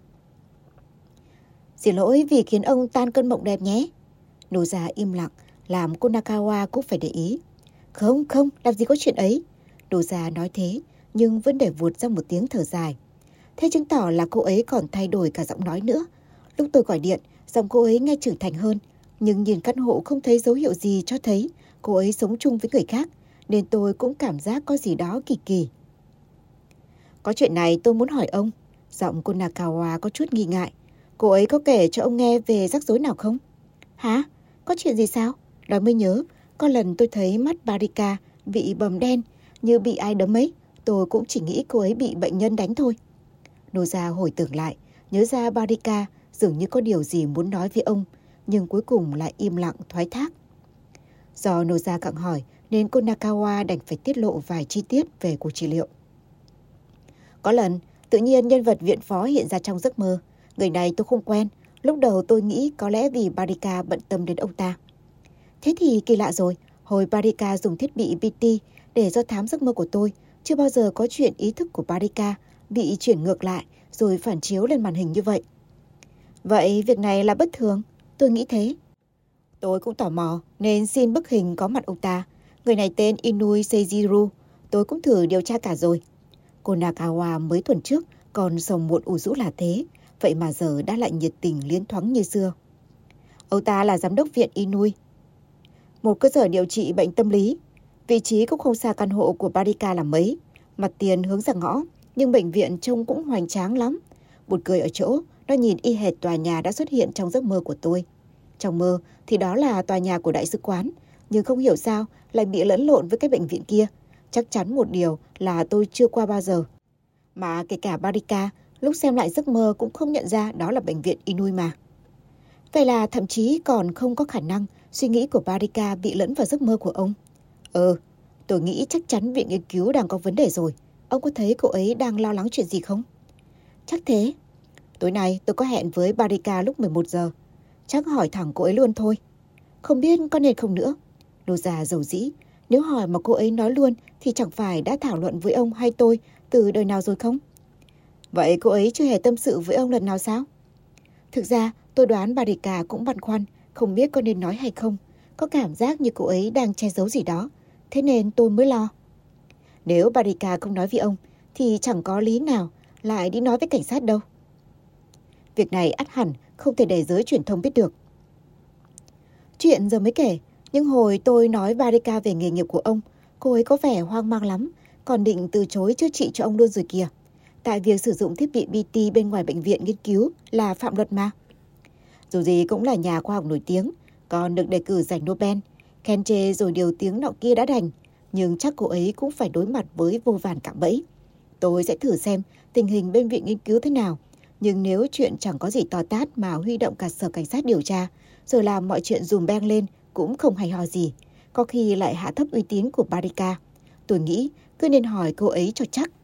Xin lỗi vì khiến ông tan cơn mộng đẹp nhé. Noza im lặng, làm Konakawa cũng phải để ý. Không, không, làm gì có chuyện ấy. Noza nói thế, nhưng vẫn để vụt ra một tiếng thở dài. Thế chứng tỏ là cô ấy còn thay đổi cả giọng nói nữa. Lúc tôi gọi điện, giọng cô ấy nghe trưởng thành hơn. Nhưng nhìn căn hộ không thấy dấu hiệu gì cho thấy cô ấy sống chung với người khác, nên tôi cũng cảm giác có gì đó kỳ kỳ. Có chuyện này tôi muốn hỏi ông. Giọng Konakawa có chút nghi ngại. Cô ấy có kể cho ông nghe về rắc rối nào không? Hả? Có chuyện gì sao? Nói mới nhớ, có lần tôi thấy mắt Barika bị bầm đen, như bị ai đấm ấy. Tôi cũng chỉ nghĩ cô ấy bị bệnh nhân đánh thôi. Noza hồi tưởng lại, nhớ ra Barika dường như có điều gì muốn nói với ông, nhưng cuối cùng lại im lặng thoái thác. Do Noza gặng hỏi, nên Konakawa đành phải tiết lộ vài chi tiết về cuộc trị liệu. Có lần, tự nhiên nhân vật viện phó hiện ra trong giấc mơ. Người này tôi không quen. Lúc đầu tôi nghĩ có lẽ vì Barika bận tâm đến ông ta. Thế thì kỳ lạ rồi. Hồi Barika dùng thiết bị pê tê để do thám giấc mơ của tôi, chưa bao giờ có chuyện ý thức của Barika bị chuyển ngược lại rồi phản chiếu lên màn hình như vậy. Vậy việc này là bất thường. Tôi nghĩ thế. Tôi cũng tò mò nên xin bức hình có mặt ông ta. Người này tên Inui Seijiro. Tôi cũng thử điều tra cả rồi. Konakawa mới tuần trước còn sầu muộn ủ rũ là thế. vậy mà giờ đã lại nhiệt tình liến thoáng như xưa. Ông ta là giám đốc viện Inui, một cơ sở điều trị bệnh tâm lý. Vị trí cũng không xa căn hộ của Barika là mấy, mặt tiền hướng ra ngõ, nhưng bệnh viện trông cũng hoành tráng lắm. Buồn cười ở chỗ, nó nhìn y hệt tòa nhà đã xuất hiện trong giấc mơ của tôi. Trong mơ thì đó là tòa nhà của đại sứ quán, nhưng không hiểu sao lại bị lẫn lộn với cái bệnh viện kia. Chắc chắn một điều là tôi chưa qua bao giờ. Mà kể cả Barika, lúc xem lại giấc mơ cũng không nhận ra đó là bệnh viện Inui mà. Vậy là thậm chí còn không có khả năng suy nghĩ của Barika bị lẫn vào giấc mơ của ông. Ừ, tôi nghĩ chắc chắn viện nghiên cứu đang có vấn đề rồi. Ông có thấy cô ấy đang lo lắng chuyện gì không? Chắc thế. Tối nay tôi có hẹn với Barika lúc mười một giờ. Chắc hỏi thẳng cô ấy luôn thôi. Không biết có nên không nữa. Nô già dầu dĩ. Nếu hỏi mà cô ấy nói luôn thì chẳng phải đã thảo luận với ông hay tôi từ đời nào rồi không? Vậy cô ấy chưa hề tâm sự với ông lần nào sao? Thực ra tôi đoán Barika cũng băn khoăn, không biết có nên nói hay không. Có cảm giác như cô ấy đang che giấu gì đó. Thế nên tôi mới lo. Nếu Barika không nói với ông thì chẳng có lý nào lại đi nói với cảnh sát đâu. Việc này ắt hẳn không thể để giới truyền thông biết được. Chuyện giờ mới kể, nhưng hồi tôi nói Barika về nghề nghiệp của ông, cô ấy có vẻ hoang mang lắm, còn định từ chối chữa trị cho ông luôn rồi kìa. Tại việc sử dụng thiết bị bê tê bên ngoài bệnh viện nghiên cứu là phạm luật mà. Dù gì cũng là nhà khoa học nổi tiếng, còn được đề cử giải Nobel, khen chê rồi điều tiếng nọ kia đã đành, nhưng chắc cô ấy cũng phải đối mặt với vô vàn cạm bẫy. Tôi sẽ thử xem tình hình bên viện nghiên cứu thế nào, nhưng nếu chuyện chẳng có gì to tát mà huy động cả sở cảnh sát điều tra, rồi làm mọi chuyện dùm beng lên cũng không hay ho gì, có khi lại hạ thấp uy tín của Barika. Tôi nghĩ cứ nên hỏi cô ấy cho chắc.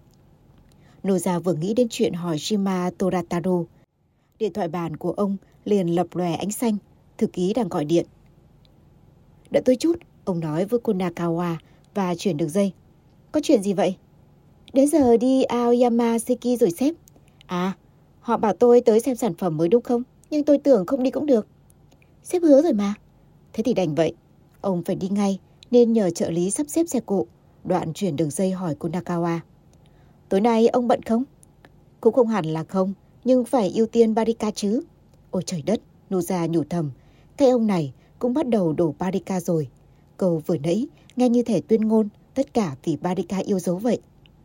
Noza vừa nghĩ đến chuyện hỏi Shima Torataro. Điện thoại bàn của ông liền lập lòe ánh xanh, thư ký đang gọi điện. Đợi tôi chút, ông nói với Konakawa và chuyển được dây. Có chuyện gì vậy? Đến giờ đi Aoyama Seki rồi sếp. À, họ bảo tôi tới xem sản phẩm mới đúng không? Nhưng tôi tưởng không đi cũng được. Sếp hứa rồi mà. Thế thì đành vậy. Ông phải đi ngay nên nhờ trợ lý sắp xếp xe cộ. Đoạn chuyển đường dây hỏi Konakawa. Tối nay ông bận không? Cũng không hẳn là không, nhưng phải ưu tiên Barika chứ. Ôi trời đất, Noza nhủ thầm. Cái ông này cũng bắt đầu đổ Barika rồi. Câu vừa nãy nghe như thể tuyên ngôn, tất cả vì Barika yêu dấu vậy.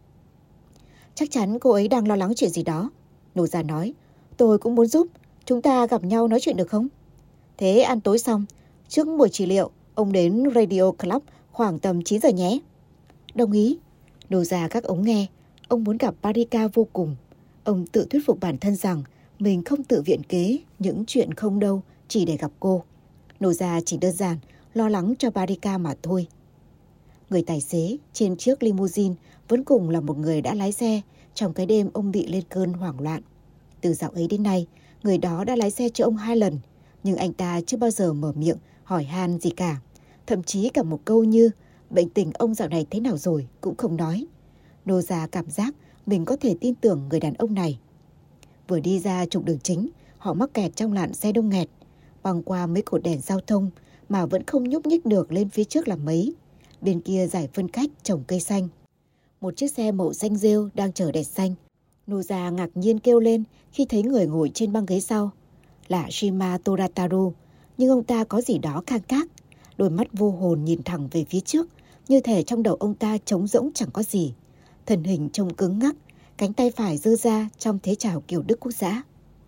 Chắc chắn cô ấy đang lo lắng chuyện gì đó. Noza nói, tôi cũng muốn giúp. Chúng ta gặp nhau nói chuyện được không? Thế ăn tối xong, trước buổi trị liệu, ông đến Radio Club khoảng tầm chín giờ nhé. Đồng ý. Noza các ống nghe. Ông muốn gặp Barika vô cùng. Ông tự thuyết phục bản thân rằng mình không tự viện kế những chuyện không đâu chỉ để gặp cô. Noza chỉ đơn giản lo lắng cho Barika mà thôi. Người tài xế trên chiếc limousine vẫn cùng là một người đã lái xe trong cái đêm ông bị lên cơn hoảng loạn. Từ dạo ấy đến nay, người đó đã lái xe cho ông hai lần, nhưng anh ta chưa bao giờ mở miệng hỏi han gì cả. Thậm chí cả một câu như bệnh tình ông dạo này thế nào rồi cũng không nói. Noza cảm giác mình có thể tin tưởng người đàn ông này. Vừa đi ra trục đường chính, họ mắc kẹt trong làn xe đông nghẹt, băng qua mấy cột đèn giao thông mà vẫn không nhúc nhích được lên phía trước là mấy. Bên kia giải phân cách trồng cây xanh. Một chiếc xe màu xanh rêu đang chở đèn xanh. Noza ngạc nhiên kêu lên khi thấy người ngồi trên băng ghế sau. Là Shima Torataro, nhưng ông ta có gì đó khang khác. Đôi mắt vô hồn nhìn thẳng về phía trước, như thể trong đầu ông ta trống rỗng chẳng có gì. Thân hình trông cứng ngắc, cánh tay phải giơ ra trong thế chào kiểu Đức Quốc giã.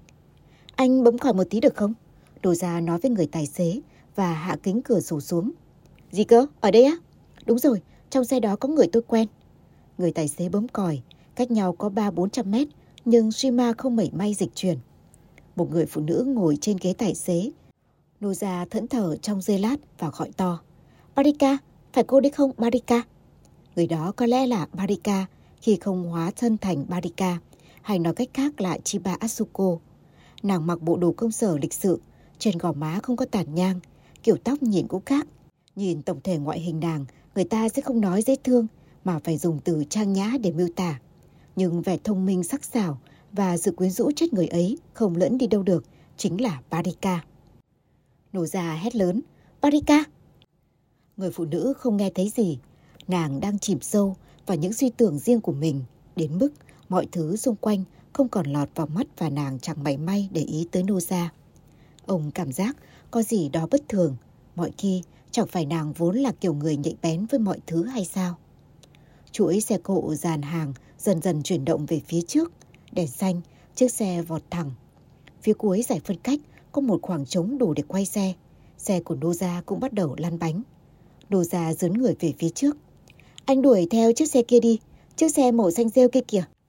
Anh bấm còi một tí được không? Noza nói với người tài xế và hạ kính cửa sổ xuống. Gì cơ? Ở đây á? Đúng rồi, trong xe đó có người tôi quen. Người tài xế bấm còi, cách nhau có ba bốn trăm mét, nhưng Shima không mảy may dịch chuyển. Một người phụ nữ ngồi trên ghế tài xế. Noza thẫn thờ trong giây lát và gọi to. Barika, phải cô đấy không Barika? Người đó có lẽ là Barika khi không hóa thân thành Barika, hay nói cách khác là Chiba Asuko. Nàng mặc bộ đồ công sở lịch sự, trên gò má không có tàn nhang, kiểu tóc nhìn cũng khác. Nhìn tổng thể ngoại hình nàng, người ta sẽ không nói dễ thương mà phải dùng từ trang nhã để miêu tả. Nhưng vẻ thông minh sắc sảo và sự quyến rũ chết người ấy không lẫn đi đâu được, chính là Barika. Noza hét lớn, Barika! Người phụ nữ không nghe thấy gì. Nàng đang chìm sâu vào những suy tưởng riêng của mình, đến mức mọi thứ xung quanh không còn lọt vào mắt và nàng chẳng mảy may để ý tới Noza. Ông cảm giác có gì đó bất thường, mọi khi chẳng phải nàng vốn là kiểu người nhạy bén với mọi thứ hay sao? Chuỗi xe cộ dàn hàng dần dần chuyển động về phía trước, đèn xanh, chiếc xe vọt thẳng. Phía cuối giải phân cách có một khoảng trống đủ để quay xe. Xe của Noza cũng bắt đầu lăn bánh. Noza dướn người về phía trước. Anh đuổi theo chiếc xe kia đi, chiếc xe màu xanh rêu kia kìa.